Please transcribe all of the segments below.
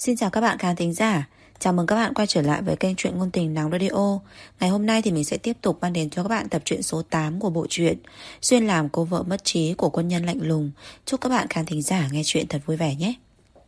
Xin chào các bạn khán thính giả. Chào mừng các bạn quay trở lại với kênh truyện ngôn tình Nóng Radio. Ngày hôm nay thì mình sẽ tiếp tục mang đến cho các bạn tập truyện số 8 của bộ truyện Xuyên làm cô vợ mất trí của quân nhân lạnh lùng. Chúc các bạn khán thính giả nghe truyện thật vui vẻ nhé.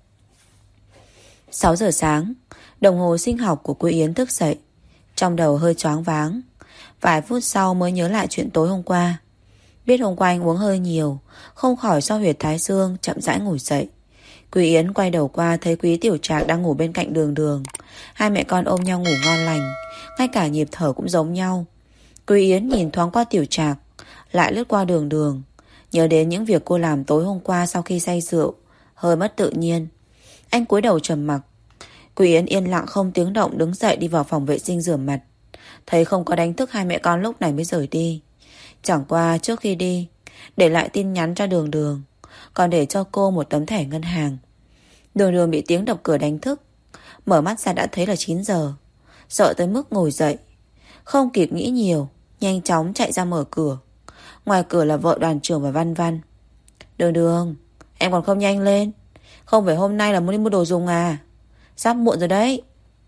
6 giờ sáng, đồng hồ sinh học của cô Yến thức dậy. Trong đầu hơi choáng váng. Vài phút sau mới nhớ lại chuyện tối hôm qua. Biết hôm qua anh uống hơi nhiều, không khỏi sau huyệt thái dương chậm rãi ngồi dậy. Quý Yến quay đầu qua thấy Quý Tiểu Trạc đang ngủ bên cạnh Đường Đường. Hai mẹ con ôm nhau ngủ ngon lành, ngay cả nhịp thở cũng giống nhau. Quý Yến nhìn thoáng qua Tiểu Trạc, lại lướt qua Đường Đường, nhớ đến những việc cô làm tối hôm qua sau khi say rượu, hơi mất tự nhiên. Anh cúi đầu trầm mặc. Quý Yến yên lặng không tiếng động đứng dậy đi vào phòng vệ sinh rửa mặt. Thấy không có đánh thức hai mẹ con lúc này mới rời đi. Chẳng qua trước khi đi, để lại tin nhắn cho Đường Đường, còn để cho cô một tấm thẻ ngân hàng. Đường Đường bị tiếng đập cửa đánh thức. Mở mắt ra đã thấy là 9 giờ. Sợ tới mức ngồi dậy, không kịp nghĩ nhiều, nhanh chóng chạy ra mở cửa. Ngoài cửa là vợ đoàn trưởng và Văn Văn. Đường Đường, em còn không nhanh lên. Không phải hôm nay là muốn đi mua đồ dùng à? Sắp muộn rồi đấy.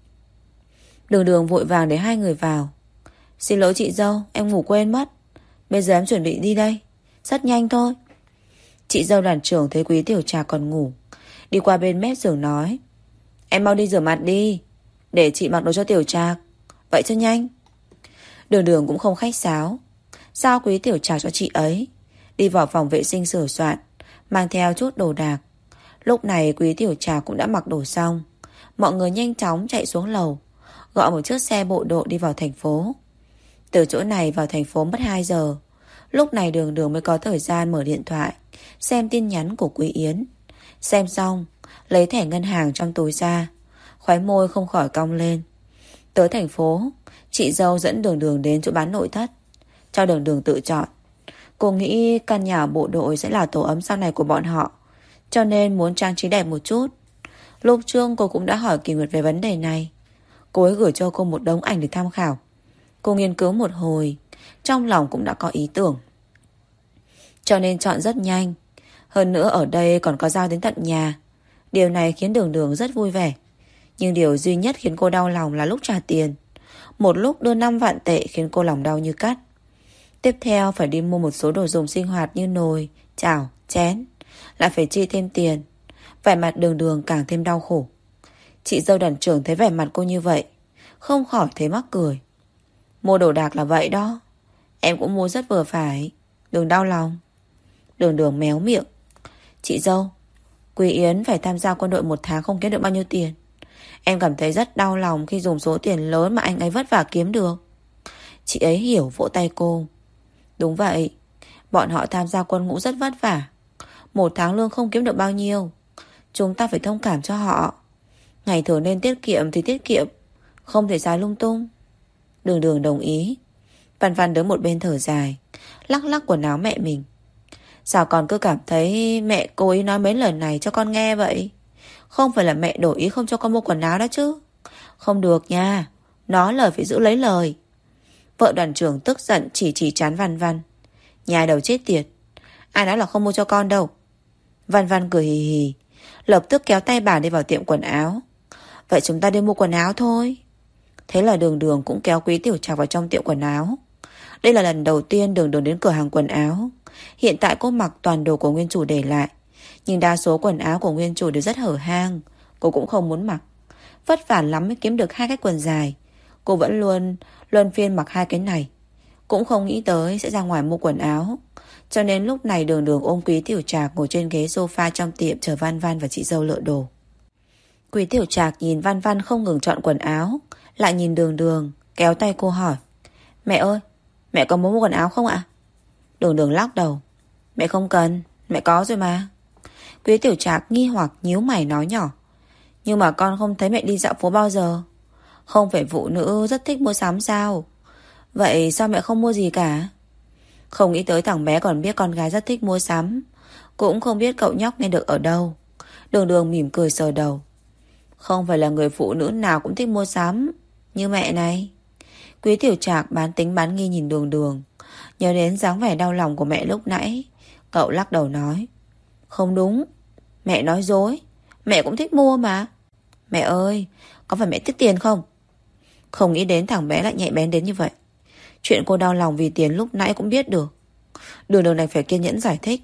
Đường Đường vội vàng để hai người vào. Xin lỗi chị dâu, em ngủ quên mất. Bây giờ em chuẩn bị đi đây. Rất nhanh thôi. Chị dâu đoàn trưởng thấy Quý Tiểu Trà còn ngủ, đi qua bên mép giường nói: Em mau đi rửa mặt đi, để chị mặc đồ cho Tiểu Trạc. Vậy cho nhanh. Đường Đường cũng không khách sáo, giao Quý Tiểu Trạc cho chị ấy, đi vào phòng vệ sinh sửa soạn, mang theo chút đồ đạc. Lúc này Quý Tiểu Trạc cũng đã mặc đồ xong. Mọi người nhanh chóng chạy xuống lầu, gọi một chiếc xe bộ đội đi vào thành phố. Từ chỗ này vào thành phố mất 2 giờ. Lúc này Đường Đường mới có thời gian mở điện thoại, xem tin nhắn của Quý Yến. Xem xong, lấy thẻ ngân hàng trong túi ra, khóe môi không khỏi cong lên. Tới thành phố, chị dâu dẫn Đường Đường đến chỗ bán nội thất, cho Đường Đường tự chọn. Cô nghĩ căn nhà bộ đội sẽ là tổ ấm sau này của bọn họ, cho nên muốn trang trí đẹp một chút. Lúc trước cô cũng đã hỏi Kỳ Nguyệt về vấn đề này. Cô ấy gửi cho cô một đống ảnh để tham khảo. Cô nghiên cứu một hồi, trong lòng cũng đã có ý tưởng, cho nên chọn rất nhanh. Hơn nữa ở đây còn có giao đến tận nhà. Điều này khiến Đường Đường rất vui vẻ. Nhưng điều duy nhất khiến cô đau lòng là lúc trả tiền. Một lúc đưa 5 vạn tệ khiến cô lòng đau như cắt. Tiếp theo phải đi mua một số đồ dùng sinh hoạt như nồi, chảo, chén, lại phải chi thêm tiền. Vẻ mặt Đường Đường càng thêm đau khổ. Chị dâu đoàn trưởng thấy vẻ mặt cô như vậy, không khỏi thấy mắc cười. Mua đồ đạc là vậy đó, em cũng mua rất vừa phải, đừng đau lòng. Đường Đường méo miệng. Chị dâu, Quý Yến phải tham gia quân đội 1 tháng không kiếm được bao nhiêu tiền. Em cảm thấy rất đau lòng khi dùng số tiền lớn mà anh ấy vất vả kiếm được. Chị ấy hiểu, vỗ tay cô. Đúng vậy, bọn họ tham gia quân ngũ rất vất vả, 1 tháng lương không kiếm được bao nhiêu. Chúng ta phải thông cảm cho họ. Ngày thường nên tiết kiệm thì tiết kiệm, không thể xài lung tung. Đường Đường đồng ý. Văn Văn đứng một bên thở dài, lắc lắc quần áo mẹ mình. Sao con cứ cảm thấy mẹ cố ý nói mấy lời này cho con nghe vậy? Không phải là mẹ đổi ý không cho con mua quần áo đó chứ? Không được nha, nói lời phải giữ lấy lời. Vợ đoàn trưởng tức giận chỉ trán Văn Văn. Nhà đầu chết tiệt, ai nói là không mua cho con đâu. Văn Văn cười hì hì, lập tức kéo tay bà đi vào tiệm quần áo. Vậy chúng ta đi mua quần áo thôi. Thế là Đường Đường cũng kéo Quý Tiểu Trạc vào trong tiệm quần áo. Đây là lần đầu tiên Đường Đường đến cửa hàng quần áo. Hiện tại cô mặc toàn đồ của nguyên chủ để lại, nhưng đa số quần áo của nguyên chủ đều rất hở hang. Cô cũng không muốn mặc, vất vả lắm mới kiếm được 2 cái quần dài. Cô vẫn luân phiên mặc 2 cái này, cũng không nghĩ tới sẽ ra ngoài mua quần áo. Cho nên lúc này Đường Đường ôm Quý Tiểu Trạc ngồi trên ghế sofa trong tiệm chờ Văn Văn và chị dâu lựa đồ. Quý Tiểu Trạc nhìn Văn Văn không ngừng chọn quần áo, lại nhìn Đường Đường, kéo tay cô hỏi: Mẹ ơi, mẹ có muốn mua quần áo không ạ? Đường Đường lắc đầu. Mẹ không cần, mẹ có rồi mà. Quý Tiểu Trạc nghi hoặc nhíu mày nói nhỏ: Nhưng mà con không thấy mẹ đi dạo phố bao giờ. Không phải phụ nữ rất thích mua sắm sao? Vậy sao mẹ không mua gì cả? Không nghĩ tới thằng bé còn biết con gái rất thích mua sắm, cũng không biết cậu nhóc nghe được ở đâu. Đường Đường mỉm cười sờ đầu. Không phải là người phụ nữ nào cũng thích mua sắm như mẹ này. Quý Tiểu Trạc bán tính bán nghi nhìn Đường Đường, nhớ đến dáng vẻ đau lòng của mẹ lúc nãy. Cậu lắc đầu nói: Không đúng, mẹ nói dối, mẹ cũng thích mua mà. Mẹ ơi, có phải mẹ tiếc tiền không? Không nghĩ đến thằng bé lại nhạy bén đến như vậy. Chuyện cô đau lòng vì tiền lúc nãy cũng biết được. Đường Đường đành phải kiên nhẫn giải thích.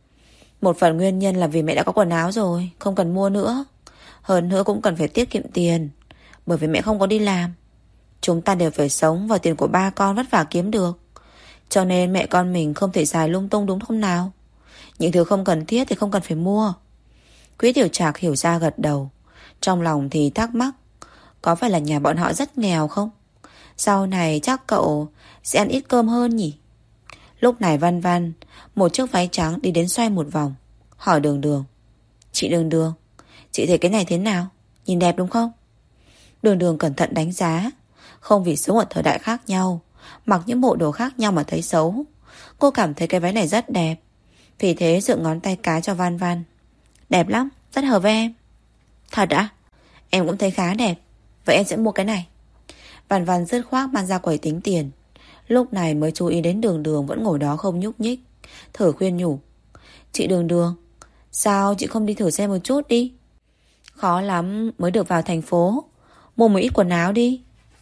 Một phần nguyên nhân là vì mẹ đã có quần áo rồi, không cần mua nữa. Hơn nữa cũng cần phải tiết kiệm tiền, bởi vì mẹ không có đi làm. Chúng ta đều phải sống vào tiền của ba con vất vả kiếm được. Cho nên mẹ con mình không thể xài lung tung, đúng không nào? Những thứ không cần thiết thì không cần phải mua. Quý Tiểu Trạc hiểu ra gật đầu. Trong lòng thì thắc mắc, có phải là nhà bọn họ rất nghèo không? Sau này chắc cậu sẽ ăn ít cơm hơn nhỉ? Lúc này Văn Văn, một chiếc váy trắng đi đến xoay một vòng, hỏi Đường Đường. Chị Đường Đường, chị thấy cái này thế nào? Nhìn đẹp đúng không? Đường Đường cẩn thận đánh giá. Không vì sống ở thời đại khác nhau, mặc những bộ đồ khác nhau mà thấy xấu. Cô cảm thấy cái váy này rất đẹp, vì thế dựng ngón tay cái cho Văn Văn. Đẹp lắm, rất hợp với em. Thật ạ? Em cũng thấy khá đẹp. Vậy em sẽ mua cái này. Văn Văn dứt khoát mang ra quầy tính tiền. Lúc này mới chú ý đến Đường Đường vẫn ngồi đó không nhúc nhích, thử khuyên nhủ. Chị Đường Đường, sao chị không đi thử xem một chút đi? Khó lắm mới được vào thành phố. Mua một ít quần áo đi.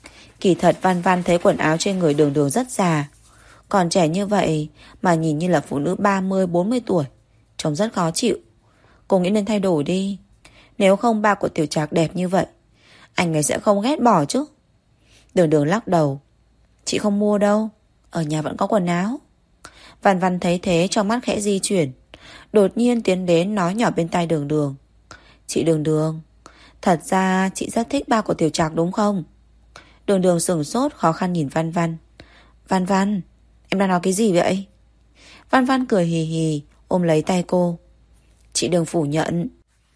Kỳ thật Văn Văn thấy quần áo trên người Đường Đường rất già. Còn trẻ như vậy mà nhìn như là phụ nữ 30-40 tuổi, trông rất khó chịu. Cô nghĩ nên thay đổi đi. Nếu không ba của Tiểu Trạc đẹp như vậy, anh ấy sẽ không ghét bỏ chứ. Đường Đường lắc đầu. Chị không mua đâu, ở nhà vẫn có quần áo. Văn Văn thấy thế trong mắt khẽ di chuyển, đột nhiên tiến đến nói nhỏ bên tai Đường Đường. Chị Đường Đường, thật ra chị rất thích ba của Tiểu Trạc đúng không? Đường Đường sửng sốt khó khăn nhìn Văn Văn. Văn Văn, em đang nói cái gì vậy? Văn Văn cười hì hì ôm lấy tay cô. Chị đừng phủ nhận.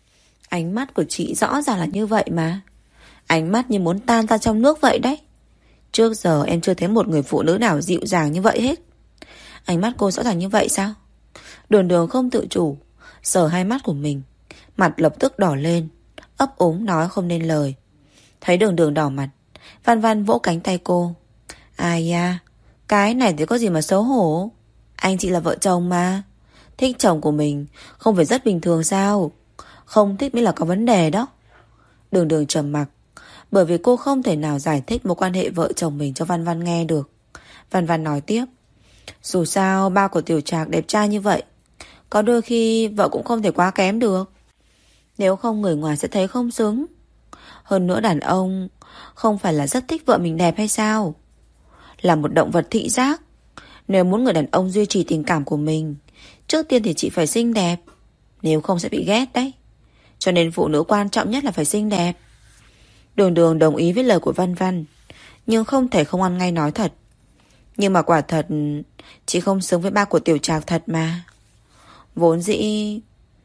Ánh mắt của chị rõ ràng là như vậy mà. Ánh mắt như muốn tan ra trong nước vậy đấy. Trước giờ em chưa thấy một người phụ nữ nào dịu dàng như vậy hết. Ánh mắt cô rõ ràng như vậy sao? Đường Đường không tự chủ sờ hai mắt của mình, mặt lập tức đỏ lên, ấp úng nói không nên lời. Thấy Đường Đường đỏ mặt, Văn Văn vỗ cánh tay cô. Ai da, cái này thì có gì mà xấu hổ. Anh chị là vợ chồng mà. Thích chồng của mình không phải rất bình thường sao? Không thích mới là có vấn đề đó. Đường Đường trầm mặc, bởi vì cô không thể nào giải thích mối quan hệ vợ chồng mình cho Văn Văn nghe được. Văn Văn nói tiếp. Dù sao ba của Tiểu Trạc đẹp trai như vậy, có đôi khi vợ cũng không thể quá kém được. Nếu không người ngoài sẽ thấy không xứng. Hơn nữa đàn ông không phải là rất thích vợ mình đẹp hay sao? Là một động vật thị giác. Nếu muốn người đàn ông duy trì tình cảm của mình, trước tiên thì chị phải xinh đẹp, nếu không sẽ bị ghét đấy. Cho nên phụ nữ quan trọng nhất là phải xinh đẹp. Đường Đường đồng ý với lời của Văn Văn, nhưng không thể không ăn ngay nói thật. Nhưng mà quả thật chị không xứng với ba của Tiểu Trạc thật mà. Vốn dĩ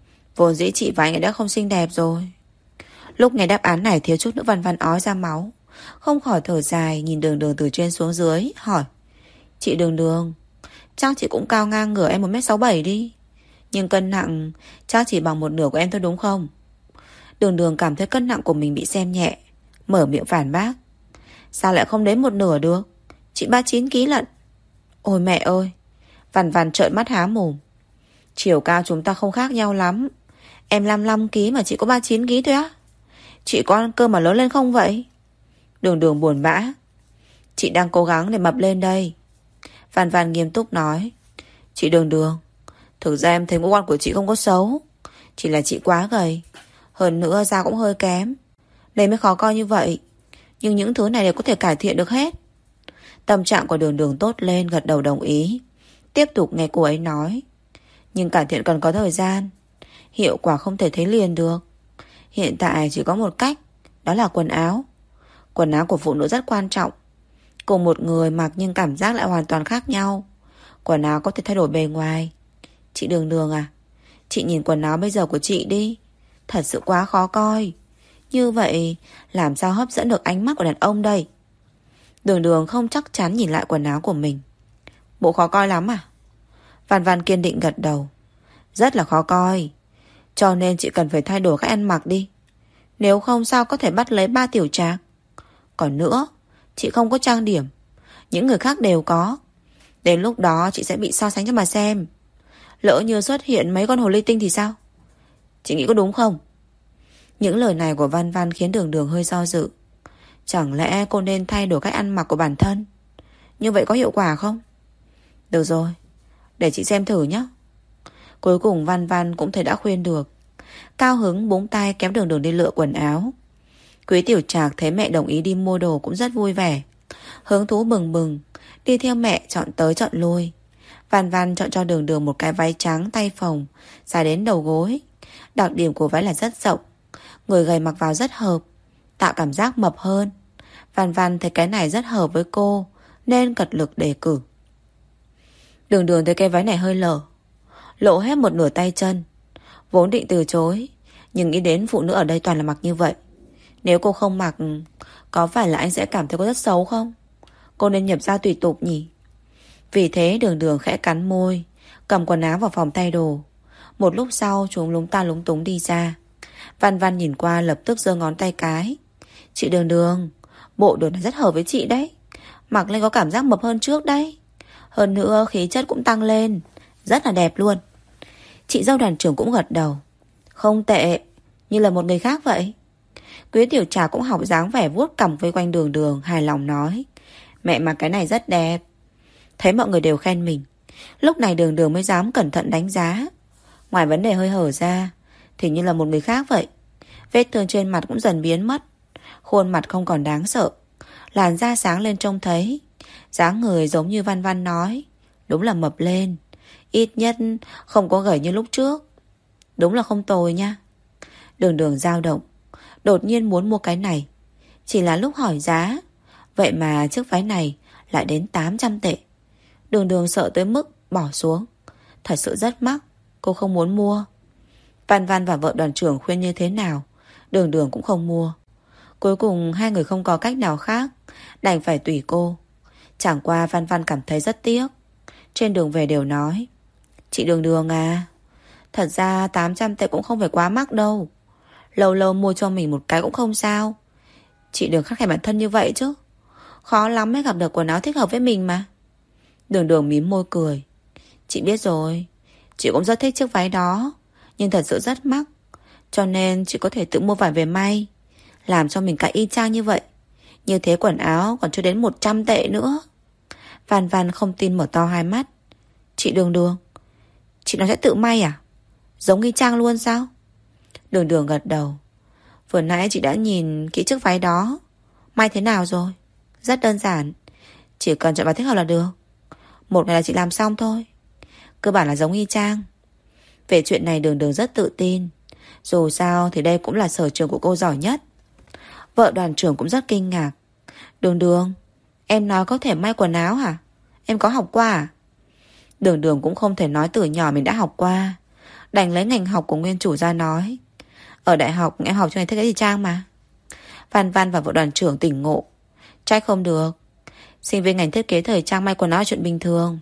chị và anh ấy đã không xinh đẹp rồi. Lúc nghe đáp án này thiếu chút nữa Văn Văn ói ra máu, không khỏi thở dài nhìn Đường Đường từ trên xuống dưới, hỏi. Chị Đường Đường, chắc chị cũng cao ngang ngửa em 1m67 đi, nhưng cân nặng chắc chỉ bằng một nửa của em thôi đúng không? Đường Đường cảm thấy cân nặng của mình bị xem nhẹ, mở miệng phản bác. Sao lại không đến một nửa được? Chị 39kg lận. Ôi mẹ ơi. Văn Văn trợn mắt há mồm. Chiều cao chúng ta không khác nhau lắm. Em 55kg mà chị có 39kg thôi á? Chị có ăn cơm mà lớn lên không vậy? Đường Đường buồn bã. Chị đang cố gắng để mập lên đây. Văn Văn nghiêm túc nói. Chị Đường Đường, thực ra em thấy ngũ quan của chị không có xấu, chỉ là chị quá gầy, hơn nữa da cũng hơi kém, nên mới khó coi như vậy. Nhưng những thứ này đều có thể cải thiện được hết. Tâm trạng của Đường Đường tốt lên, gật đầu đồng ý. Tiếp tục nghe cô ấy nói. Nhưng cải thiện cần có thời gian, hiệu quả không thể thấy liền được. Hiện tại chỉ có một cách, đó là quần áo. Quần áo của phụ nữ rất quan trọng. Cùng một người mặc nhưng cảm giác lại hoàn toàn khác nhau. Quần áo có thể thay đổi bề ngoài. Chị Đường Đường à, chị nhìn quần áo bây giờ của chị đi, thật sự quá khó coi. Như vậy làm sao hấp dẫn được ánh mắt của đàn ông đây? Đường Đường không chắc chắn nhìn lại quần áo của mình. Bộ khó coi lắm à? Văn Văn kiên định gật đầu. Rất là khó coi. Cho nên chị cần phải thay đổi cách ăn mặc đi. Nếu không sao có thể bắt lấy ba Tiểu Trạc. Còn nữa, chị không có trang điểm, những người khác đều có. Đến lúc đó chị sẽ bị so sánh cho mà xem. Lỡ như xuất hiện mấy con hồ ly tinh thì sao? Chị nghĩ có đúng không? Những lời này của Văn Văn khiến Đường Đường hơi do dự. Chẳng lẽ cô nên thay đổi cách ăn mặc của bản thân? Như vậy có hiệu quả không? Được rồi, để chị xem thử nhé. Cuối cùng Văn Văn cũng thấy đã khuyên được. Cao hứng búng tay kéo Đường Đường đi lựa quần áo. Quý Tiểu Trạc thấy mẹ đồng ý đi mua đồ cũng rất vui vẻ, hứng thú bừng bừng, đi theo mẹ chọn tới chọn lui. Văn Văn chọn cho Đường Đường một cái váy trắng tay phồng, dài đến đầu gối. Đặc điểm của váy là rất rộng, người gầy mặc vào rất hợp, tạo cảm giác mập hơn. Văn Văn thấy cái này rất hợp với cô nên cật lực đề cử. Đường Đường thấy cái váy này hơi lở, lộ hết một nửa tay chân. Vốn định từ chối, nhưng nghĩ đến phụ nữ ở đây toàn là mặc như vậy. Nếu cô không mặc, có phải là anh sẽ cảm thấy cô rất xấu không? Cô nên nhập gia tùy tục nhỉ? Vì thế Đường Đường khẽ cắn môi, cầm quần áo vào phòng thay đồ. Một lúc sau chúng lúng ta lúng túng đi ra. Văn Văn nhìn qua lập tức giơ ngón tay cái. Chị Đường Đường, bộ đồ này rất hợp với chị đấy. Mặc lên có cảm giác mập hơn trước đấy. Hơn nữa khí chất cũng tăng lên, rất là đẹp luôn. Chị dâu đoàn trưởng cũng gật đầu. Không tệ, như là một người khác vậy. Quý Tiểu Trà cũng học dáng vẻ vuốt cằm vây quanh Đường Đường, hài lòng nói. Mẹ mặc cái này rất đẹp. Thấy mọi người đều khen mình, lúc này Đường Đường mới dám cẩn thận đánh giá. Ngoài vấn đề hơi hở ra thì như là một người khác vậy. Vết thương trên mặt cũng dần biến mất, khuôn mặt không còn đáng sợ, làn da sáng lên trông thấy. Dáng người giống như Văn Văn nói, đúng là mập lên, ít nhất không có gầy như lúc trước. Đúng là không tồi nha. Đường Đường dao động, đột nhiên muốn mua cái này. Chỉ là lúc hỏi giá, vậy mà chiếc váy này lại đến 800 tệ. Đường Đường sợ tới mức bỏ xuống. Thật sự rất mắc, cô không muốn mua. Văn Văn và vợ đoàn trưởng khuyên như thế nào, Đường Đường cũng không mua. Cuối cùng hai người không có cách nào khác, đành phải tùy cô. Chẳng qua Văn Văn cảm thấy rất tiếc. Trên đường về đều nói, chị Đường Đường à, thật ra 800 tệ cũng không phải quá mắc đâu. Lâu lâu mua cho mình một cái cũng không sao. Chị đừng khắt khe bản thân như vậy chứ. Khó lắm mới gặp được quần áo thích hợp với mình mà. Đường Đường mím môi cười. Chị biết rồi, chị cũng rất thích chiếc váy đó, nhưng thật sự rất mắc, cho nên chị có thể tự mua vải về may, làm cho mình cả y chang như vậy. Như thế quần áo còn chưa đến 100 tệ nữa. Văn Văn không tin mở to hai mắt. Chị Đường Đường, chị nói sẽ tự may à? Giống y chang luôn sao? Đường Đường gật đầu. Vừa nãy chị đã nhìn kỹ chiếc váy đó. May thế nào rồi? Rất đơn giản, chỉ cần chọn váy thích hợp là được. Một ngày là chị làm xong thôi. Cơ bản là giống y chang. Về chuyện này Đường Đường rất tự tin. Dù sao thì đây cũng là sở trường của cô giỏi nhất. Vợ đoàn trưởng cũng rất kinh ngạc. Đường Đường, em nói có thể may quần áo hả? Em có học qua à? Đường Đường cũng không thể nói từ nhỏ mình đã học qua, đành lấy ngành học của nguyên chủ ra nói. Ở đại học em học cho ngành thiết kế thời trang mà. Văn Văn và vợ đoàn trưởng tỉnh ngộ. Trách không được, sinh viên ngành thiết kế thời trang may quần áo là chuyện bình thường.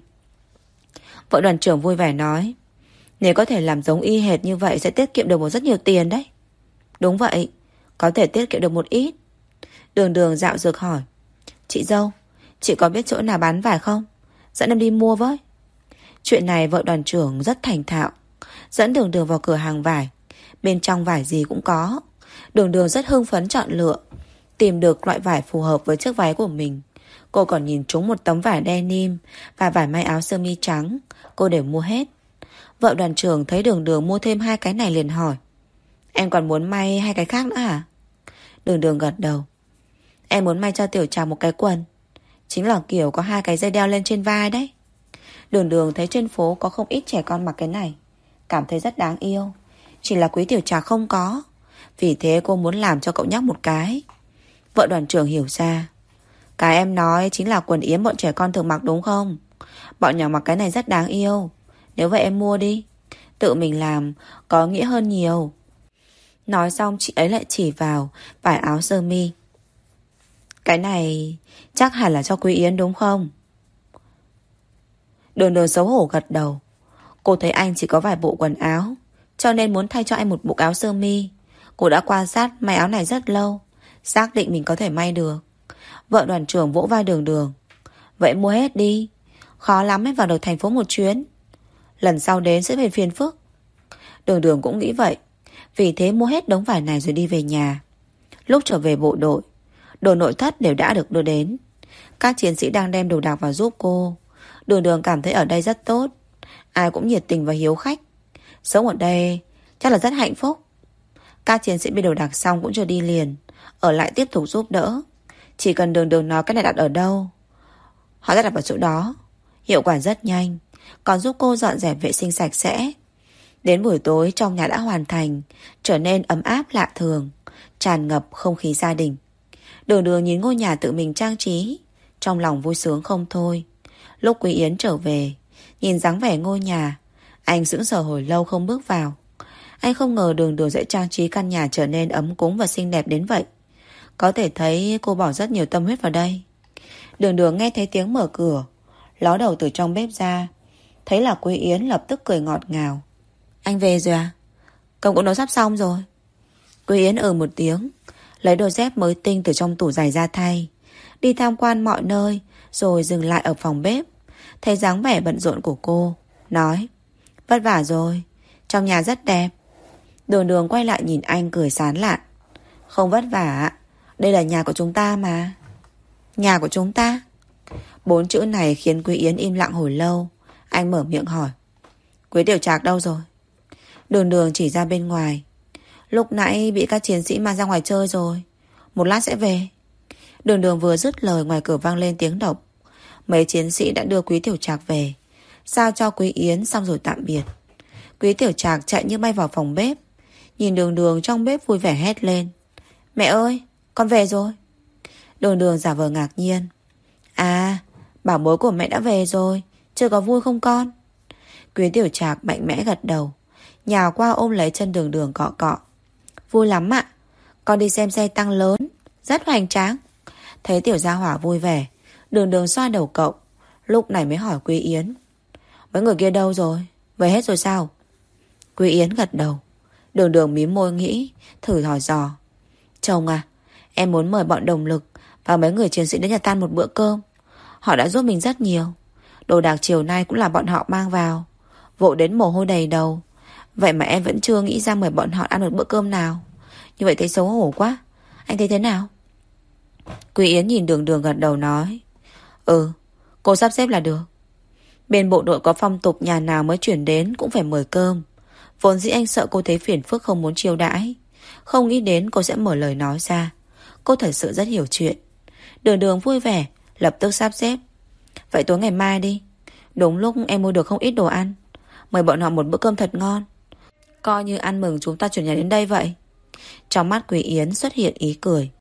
Vợ đoàn trưởng vui vẻ nói, nếu có thể làm giống y hệt như vậy sẽ tiết kiệm được một rất nhiều tiền đấy. Đúng vậy, có thể tiết kiệm được một ít. Đường Đường dạo dược hỏi, chị dâu, chị có biết chỗ nào bán vải không? Dẫn em đi mua với. Chuyện này vợ đoàn trưởng rất thành thạo, dẫn Đường Đường vào cửa hàng vải. Bên trong vải gì cũng có. Đường Đường rất hưng phấn chọn lựa, tìm được loại vải phù hợp với chiếc váy của mình. Cô còn nhìn trúng một tấm vải denim và vải may áo sơ mi trắng. Cô đều mua hết. Vợ đoàn trưởng thấy Đường Đường mua thêm hai cái này liền hỏi, em còn muốn may hai cái khác nữa à? Đường Đường gật đầu. Em muốn may cho Tiểu Trà một cái quần, chính là kiểu có hai cái dây đeo lên trên vai đấy. Đường Đường thấy trên phố có không ít trẻ con mặc cái này, cảm thấy rất đáng yêu. Chỉ là Quý Tiểu Trà không có, vì thế cô muốn làm cho cậu nhóc một cái. Vợ đoàn trưởng hiểu ra. Cái em nói chính là quần yếm bọn trẻ con thường mặc đúng không? Bọn nhỏ mặc cái này rất đáng yêu. Nếu vậy em mua đi, tự mình làm có nghĩa hơn nhiều. Nói xong chị ấy lại chỉ vào vải áo sơ mi. Cái này chắc hẳn là cho Quý Yến đúng không? Đường Đường xấu hổ gật đầu. Cô thấy anh chỉ có vài bộ quần áo, cho nên muốn thay cho anh một bộ áo sơ mi. Cô đã quan sát may áo này rất lâu, xác định mình có thể may được. Vợ đoàn trưởng vỗ vai Đường Đường. Vậy mua hết đi, khó lắm mới vào được thành phố một chuyến, lần sau đến sẽ về phiền phức. Đường Đường cũng nghĩ vậy. Vì thế mua hết đống vải này rồi đi về nhà. Lúc trở về bộ đội, đồ nội thất đều đã được đưa đến. Các chiến sĩ đang đem đồ đạc vào giúp cô. Đường Đường cảm thấy ở đây rất tốt. Ai cũng nhiệt tình và hiếu khách. Sống ở đây chắc là rất hạnh phúc. Các chiến sĩ bê đồ đạc xong cũng chưa đi liền, ở lại tiếp tục giúp đỡ. Chỉ cần Đường Đường nói cái này đặt ở đâu, họ sẽ đặt vào chỗ đó. Hiệu quả rất nhanh, còn giúp cô dọn dẹp vệ sinh sạch sẽ. Đến buổi tối trong nhà đã hoàn thành, trở nên ấm áp lạ thường, tràn ngập không khí gia đình. Đường Đường nhìn ngôi nhà tự mình trang trí, trong lòng vui sướng không thôi. Lúc Quý Yến trở về, nhìn dáng vẻ ngôi nhà, anh sững sờ hồi lâu không bước vào. Anh không ngờ Đường Đường sẽ trang trí căn nhà trở nên ấm cúng và xinh đẹp đến vậy. Có thể thấy cô bỏ rất nhiều tâm huyết vào đây. Đường Đường nghe thấy tiếng mở cửa, ló đầu từ trong bếp ra, thấy là Quý Yến lập tức cười ngọt ngào. Anh về rồi à? Cơm cũng nấu sắp xong rồi. Quý Yến một tiếng, lấy đôi dép mới tinh từ trong tủ giày ra thay, đi tham quan mọi nơi, rồi dừng lại ở phòng bếp. Thấy dáng vẻ bận rộn của cô, nói: vất vả rồi, trong nhà rất đẹp. Đường Đường quay lại nhìn anh cười sán lạn. Không vất vả, đây là nhà của chúng ta mà. Nhà của chúng ta? 4 chữ này khiến Quý Yến im lặng hồi lâu. Anh mở miệng hỏi: Quý Tiểu Trạc đâu rồi? Đường Đường chỉ ra bên ngoài. Lúc nãy bị các chiến sĩ mang ra ngoài chơi rồi, một lát sẽ về. Đường Đường vừa dứt lời, ngoài cửa vang lên tiếng động. Mấy chiến sĩ đã đưa Quý Tiểu Trạc về, giao cho Quý Yến xong rồi tạm biệt. Quý Tiểu Trạc chạy như bay vào phòng bếp, nhìn Đường Đường trong bếp vui vẻ hét lên: Mẹ ơi, con về rồi. Đường Đường giả vờ ngạc nhiên: À, bảo bối của mẹ đã về rồi, chưa có vui không con? Quý Tiểu Trạc mạnh mẽ gật đầu, nhào qua ôm lấy chân Đường Đường cọ cọ. Vui lắm ạ, con đi xem xe tăng lớn, rất hoành tráng. Thấy tiểu gia hỏa vui vẻ, Đường Đường xoa đầu cậu, lúc này mới hỏi Quý Yến: Mấy người kia đâu rồi? Về hết rồi sao? Quý Yến gật đầu. Đường Đường mím môi nghĩ, thử hỏi dò: Chồng à, em muốn mời bọn đồng lực và mấy người chiến sĩ đến nhà tan một bữa cơm. Họ đã giúp mình rất nhiều. Đồ đạc chiều nay cũng là bọn họ mang vào, vội đến mồ hôi đầy đầu. Vậy mà em vẫn chưa nghĩ ra mời bọn họ ăn một bữa cơm nào. Như vậy thấy xấu hổ quá. Anh thấy thế nào? Quý Yến nhìn Đường Đường gật đầu nói: cô sắp xếp là được. Bên bộ đội có phong tục nhà nào mới chuyển đến cũng phải mời cơm. Vốn dĩ anh sợ cô thấy phiền phức không muốn chiêu đãi, không nghĩ đến cô sẽ mở lời nói ra. Cô thật sự rất hiểu chuyện. Đường Đường vui vẻ, lập tức sắp xếp: Vậy tối ngày mai đi. Đúng lúc em mua được không ít đồ ăn, mời bọn họ một bữa cơm thật ngon, coi như ăn mừng chúng ta chuyển nhà đến đây vậy. Trong mắt Quý Yến xuất hiện ý cười.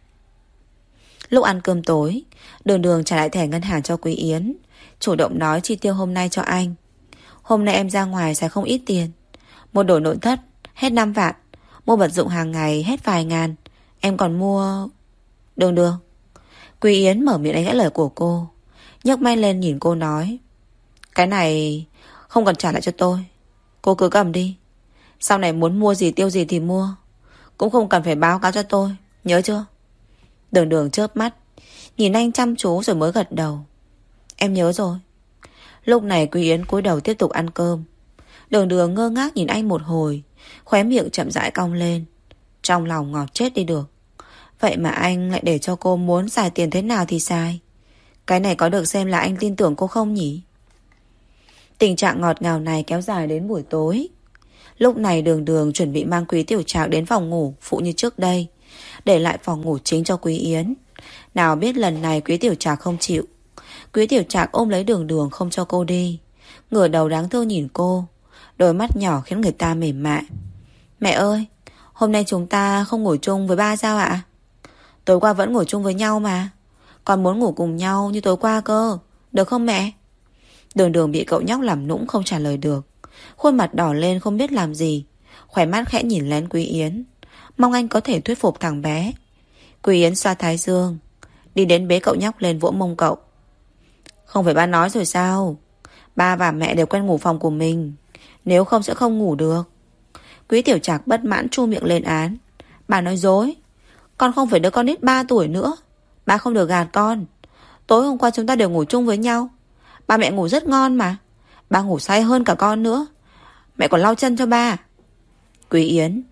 Lúc ăn cơm tối, Đường Đường trả lại thẻ ngân hàng cho Quý Yến, chủ động nói chi tiêu hôm nay cho anh. Hôm nay em ra ngoài xài không ít tiền. Mua đồ nội thất hết 5 vạn, mua vật dụng hàng ngày hết vài ngàn. Em còn mua... Đường Đường. Quý Yến mở miệng đánh gãy lời của cô, nhấc may lên nhìn cô nói: Cái này không cần trả lại cho tôi, cô cứ cầm đi. Sau này muốn mua gì tiêu gì thì mua, cũng không cần phải báo cáo cho tôi, nhớ chưa? Đường Đường chớp mắt, nhìn anh chăm chú rồi mới gật đầu: Em nhớ rồi. Lúc này Quý Yến cúi đầu tiếp tục ăn cơm. Đường Đường ngơ ngác nhìn anh một hồi, khóe miệng chậm rãi cong lên. Trong lòng ngọt chết đi được. Vậy mà anh lại để cho cô muốn xài tiền thế nào thì xài. Cái này có được xem là anh tin tưởng cô không nhỉ? Tình trạng ngọt ngào này kéo dài đến buổi tối. Lúc này Đường Đường chuẩn bị mang Quý Tiểu Trạc đến phòng ngủ phụ như trước đây, để lại phòng ngủ chính cho Quý Yến. Nào biết lần này Quý Tiểu Trạc không chịu. Quý Tiểu Trạc ôm lấy Đường Đường không cho cô đi, ngửa đầu đáng thương nhìn cô, đôi mắt nhỏ khiến người ta mềm mại. Mẹ ơi, hôm nay chúng ta không ngủ chung với ba sao ạ? Tối qua vẫn ngủ chung với nhau mà. Con muốn ngủ cùng nhau như tối qua cơ, được không mẹ? Đường Đường bị cậu nhóc làm nũng không trả lời được, khuôn mặt đỏ lên không biết làm gì, khóe mắt khẽ nhìn lén Quý Yến, mong anh có thể thuyết phục thằng bé. Quý Yến xoa thái dương, đi đến bế cậu nhóc lên vỗ mông cậu. Không phải ba nói rồi sao? Ba và mẹ đều quen ngủ phòng của mình, nếu không sẽ không ngủ được. Quý Tiểu Trạc bất mãn chu miệng lên án: Bà nói dối, con không phải đứa con nít 3 tuổi nữa. Ba không được gạt con. Tối hôm qua chúng ta đều ngủ chung với nhau, ba mẹ ngủ rất ngon mà. Ba ngủ say hơn cả con nữa, mẹ còn lau chân cho ba. Quý Yến: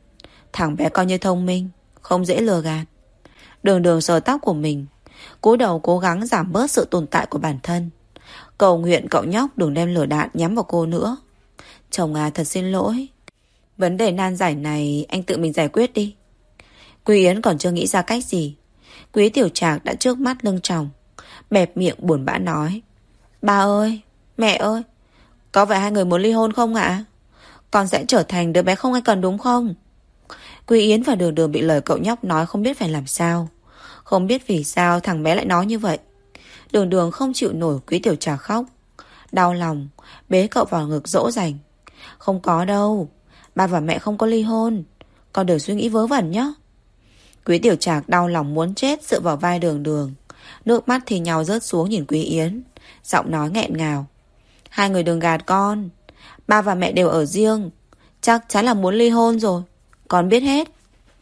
Thằng bé coi như thông minh, không dễ lừa gạt. Đường Đường sờ tóc của mình, cúi đầu cố gắng giảm bớt sự tồn tại của bản thân, cầu nguyện cậu nhóc đừng đem lửa đạn nhắm vào cô nữa. Chồng à, thật xin lỗi. Vấn đề nan giải này anh tự mình giải quyết đi. Quý Yến còn chưa nghĩ ra cách gì, Quý Tiểu Trạc đã trước mắt lưng chồng, bẹp miệng buồn bã nói: Ba ơi, mẹ ơi, có phải hai người muốn ly hôn không ạ? Con sẽ trở thành đứa bé không ai cần đúng không? Quý Yến và Đường Đường bị lời cậu nhóc nói không biết phải làm sao. Không biết vì sao thằng bé lại nói như vậy. Đường Đường không chịu nổi Quý Tiểu Trà khóc, đau lòng, bế cậu vào ngực dỗ dành. Không có đâu, ba và mẹ không có ly hôn, con đừng suy nghĩ vớ vẩn nhé. Quý Tiểu Trạc đau lòng muốn chết dựa vào vai Đường Đường, nước mắt thì nhào rớt xuống nhìn Quý Yến, giọng nói nghẹn ngào: Hai người đừng gạt con, ba và mẹ đều ở riêng, chắc chắn là muốn ly hôn rồi, con biết hết.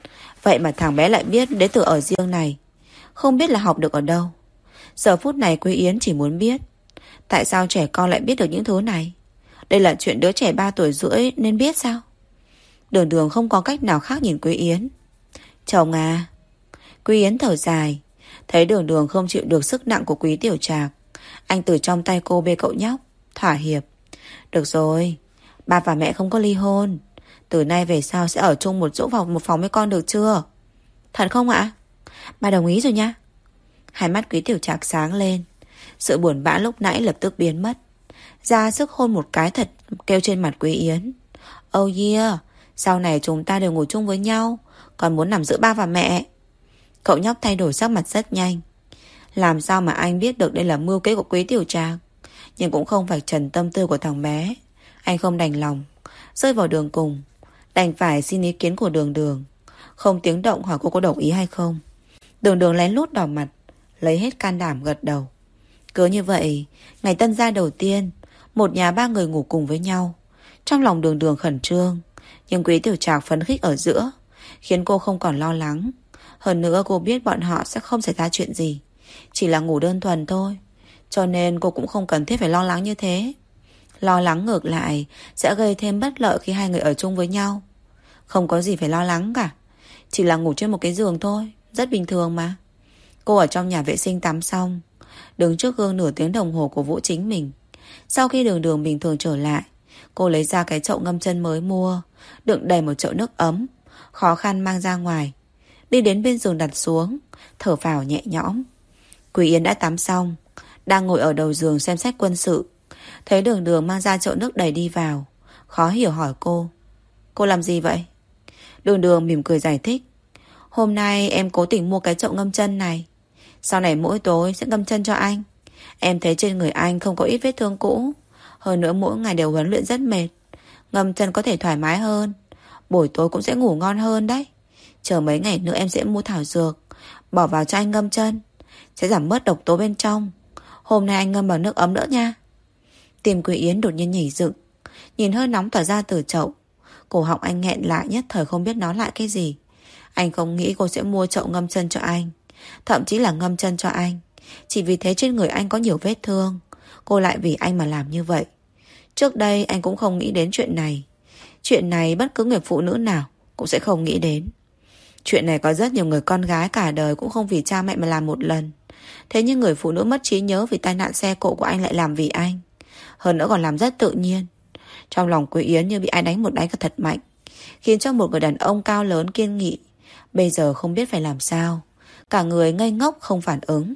Vậy mà thằng bé lại biết đến từ ở riêng này, không biết là học được ở đâu. Giờ phút này Quý Yến chỉ muốn biết, tại sao trẻ con lại biết được những thứ này? Đây là chuyện đứa trẻ 3 tuổi rưỡi nên biết sao? Đường Đường không có cách nào khác nhìn Quý Yến. Chồng à. Quý Yến thở dài, thấy Đường Đường không chịu được sức nặng của Quý Tiểu Trạc, anh từ trong tay cô bê cậu nhóc, thỏa hiệp: Được rồi, ba và mẹ không có ly hôn, từ nay về sau sẽ ở chung một chỗ vào một phòng với con được chưa? Thật không ạ? Ba đồng ý rồi nha. Hai mắt Quý Tiểu Trạc sáng lên, sự buồn bã lúc nãy lập tức biến mất, ra sức hôn một cái thật kêu trên mặt Quý Yến: Oh yeah, sau này chúng ta đều ngủ chung với nhau, còn muốn nằm giữa ba và mẹ. Cậu nhóc thay đổi sắc mặt rất nhanh. Làm sao mà anh biết được đây là mưu kế của Quý Tiểu Trạc? Nhưng cũng không phải trần tâm tư của thằng bé. Anh không đành lòng, rơi vào đường cùng, đành phải xin ý kiến của Đường Đường, không tiếng động hỏi cô có đồng ý hay không. Đường Đường lén lút đỏ mặt, lấy hết can đảm gật đầu. Cứ như vậy, ngày tân gia đầu tiên, một nhà 3 người ngủ cùng với nhau. Trong lòng Đường Đường khẩn trương, nhưng Quý Tiểu Trạc phấn khích ở giữa, khiến cô không còn lo lắng. Hơn nữa cô biết bọn họ sẽ không xảy ra chuyện gì, chỉ là ngủ đơn thuần thôi, cho nên cô cũng không cần thiết phải lo lắng như thế. Lo lắng ngược lại sẽ gây thêm bất lợi khi hai người ở chung với nhau. Không có gì phải lo lắng cả, chỉ là ngủ trên một cái giường thôi, rất bình thường mà. Cô ở trong nhà vệ sinh tắm xong, đứng trước gương nửa tiếng đồng hồ của Vũ chính mình. Sau khi Đường Đường bình thường trở lại, cô lấy ra cái chậu ngâm chân mới mua, đựng đầy một chậu nước ấm, khó khăn mang ra ngoài, đi đến bên giường đặt xuống, thở phào nhẹ nhõm. Quý Yến đã tắm xong, đang ngồi ở đầu giường xem sách quân sự, thấy Đường Đường mang ra chậu nước đầy đi vào, khó hiểu hỏi cô: Cô làm gì vậy? Đường Đường mỉm cười giải thích: Hôm nay em cố tình mua cái chậu ngâm chân này, sau này mỗi tối sẽ ngâm chân cho anh. Em thấy trên người anh không có ít vết thương cũ, hơn nữa mỗi ngày đều huấn luyện rất mệt, ngâm chân có thể thoải mái hơn, buổi tối cũng sẽ ngủ ngon hơn đấy. Chờ mấy ngày nữa em sẽ mua thảo dược, bỏ vào cho anh ngâm chân, sẽ giảm bớt độc tố bên trong. Hôm nay anh ngâm bằng nước ấm nữa nha. Tim Quý Yến đột nhiên nhảy dựng, nhìn hơi nóng tỏa ra từ chậu, cổ họng anh nghẹn lại, nhất thời không biết nói lại cái gì. Anh không nghĩ cô sẽ mua chậu ngâm chân cho anh, thậm chí là ngâm chân cho anh chỉ vì thế trên người anh có nhiều vết thương, cô lại vì anh mà làm như vậy. Trước đây anh cũng không nghĩ đến chuyện này. Chuyện này bất cứ người phụ nữ nào cũng sẽ không nghĩ đến. Chuyện này có rất nhiều người con gái cả đời cũng không vì cha mẹ mà làm một lần. Thế nhưng người phụ nữ mất trí nhớ vì tai nạn xe cộ của anh lại làm vì anh, hơn nữa còn làm rất tự nhiên. Trong lòng Quý Yến như bị ai đánh một đáy thật mạnh, khiến cho một người đàn ông cao lớn kiên nghị bây giờ không biết phải làm sao, cả người ngây ngốc không phản ứng.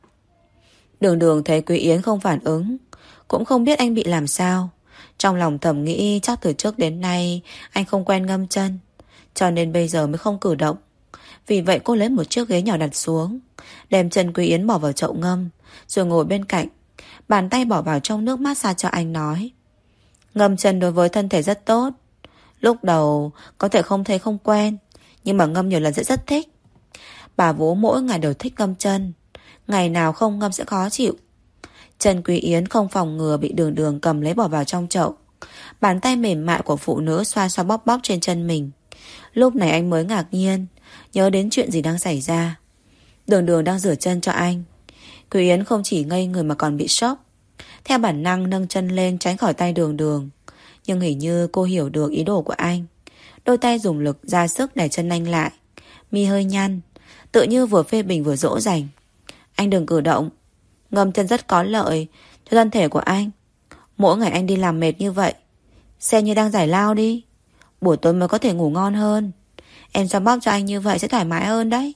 Đường Đường thấy Quý Yến không phản ứng, cũng không biết anh bị làm sao. Trong lòng thầm nghĩ chắc từ trước đến nay anh không quen ngâm chân, cho nên bây giờ mới không cử động. Vì vậy cô lấy một chiếc ghế nhỏ đặt xuống, đem chân Quý Yến bỏ vào chậu ngâm, rồi ngồi bên cạnh, bàn tay bỏ vào trong nước massage cho anh, nói: Ngâm chân đối với thân thể rất tốt. Lúc đầu có thể không thấy không quen, nhưng mà ngâm nhiều lần sẽ rất thích. Bà Vũ mỗi ngày đều thích ngâm chân, ngày nào không ngâm sẽ khó chịu. Chân Quý Yến không phòng ngừa bị Đường Đường cầm lấy bỏ vào trong chậu. Bàn tay mềm mại của phụ nữ xoa xoa bóp bóp trên chân mình. Lúc này anh mới ngạc nhiên, nhớ đến chuyện gì đang xảy ra. Đường Đường đang rửa chân cho anh. Quý Yến không chỉ ngây người mà còn bị sốc, theo bản năng nâng chân lên tránh khỏi tay Đường Đường. Nhưng hình như cô hiểu được ý đồ của anh. Đôi tay dùng lực ra sức đẩy chân anh lại. Mi hơi nhăn, tự như vừa phê bình vừa dỗ dành. Anh đừng cử động, ngâm chân rất có lợi cho thân thể của anh. Mỗi ngày anh đi làm mệt như vậy, xem như đang giải lao đi. Buổi tối mới có thể ngủ ngon hơn. Em xoa bóp cho anh như vậy sẽ thoải mái hơn đấy.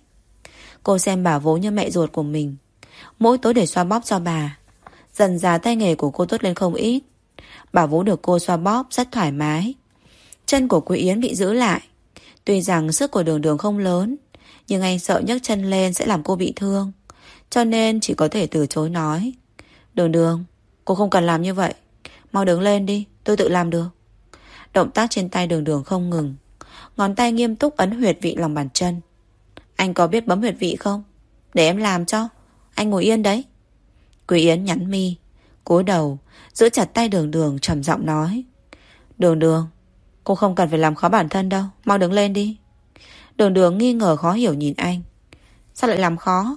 Cô xem bà vú như mẹ ruột của mình, mỗi tối để xoa bóp cho bà. Dần dà tay nghề của cô tốt lên không ít. Bà vú được cô xoa bóp rất thoải mái. Chân của Quý Yến bị giữ lại. Tuy rằng sức của Đường Đường không lớn, nhưng anh sợ nhấc chân lên sẽ làm cô bị thương, cho nên chỉ có thể từ chối nói. Đường Đường, cô không cần làm như vậy. Mau đứng lên đi, tôi tự làm được. Động tác trên tay Đường Đường không ngừng. Ngón tay nghiêm túc ấn huyệt vị lòng bàn chân. Anh có biết bấm huyệt vị không? Để em làm cho. Anh ngồi yên đấy. Quý Yến nhắn mi, cúi đầu giữ chặt tay Đường Đường, trầm giọng nói. Đường Đường, cô không cần phải làm khó bản thân đâu. Mau đứng lên đi. Đường Đường nghi ngờ khó hiểu nhìn anh. Sao lại làm khó?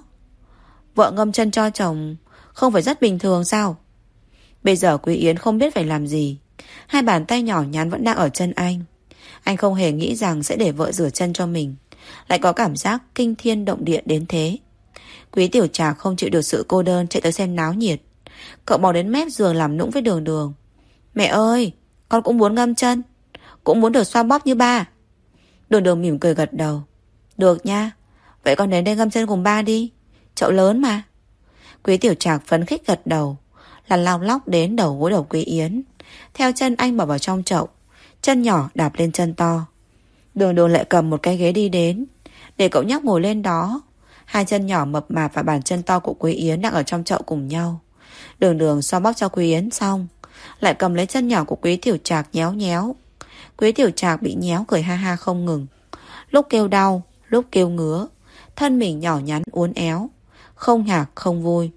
Vợ ngâm chân cho chồng không phải rất bình thường sao? Bây giờ Quý Yến không biết phải làm gì. Hai bàn tay nhỏ nhắn vẫn đang ở chân anh. Anh không hề nghĩ rằng sẽ để vợ rửa chân cho mình, lại có cảm giác kinh thiên động địa đến thế. Quý Tiểu Trạc không chịu được sự cô đơn, chạy tới xem náo nhiệt. Cậu bò đến mép giường làm nũng với Đường Đường. Mẹ ơi, con cũng muốn ngâm chân, cũng muốn được xoa bóp như ba. Đường Đường mỉm cười gật đầu. Được nha, vậy con đến đây ngâm chân cùng ba đi, chậu lớn mà. Quý Tiểu Trạc phấn khích gật đầu, lăn lao lóc đến đầu gối đầu Quý Yến. Theo chân anh bỏ vào trong chậu, chân nhỏ đạp lên chân to. Đường Đường lại cầm một cái ghế đi đến, để cậu nhóc ngồi lên đó. Hai chân nhỏ mập mạp và bàn chân to của Quý Yến đang ở trong chậu cùng nhau. Đường Đường xoa bóp cho Quý Yến xong, lại cầm lấy chân nhỏ của Quý Tiểu Trạc nhéo nhéo. Quý Tiểu Trạc bị nhéo cười ha ha không ngừng, lúc kêu đau, lúc kêu ngứa. Thân mình nhỏ nhắn uốn éo, không hạc không vui.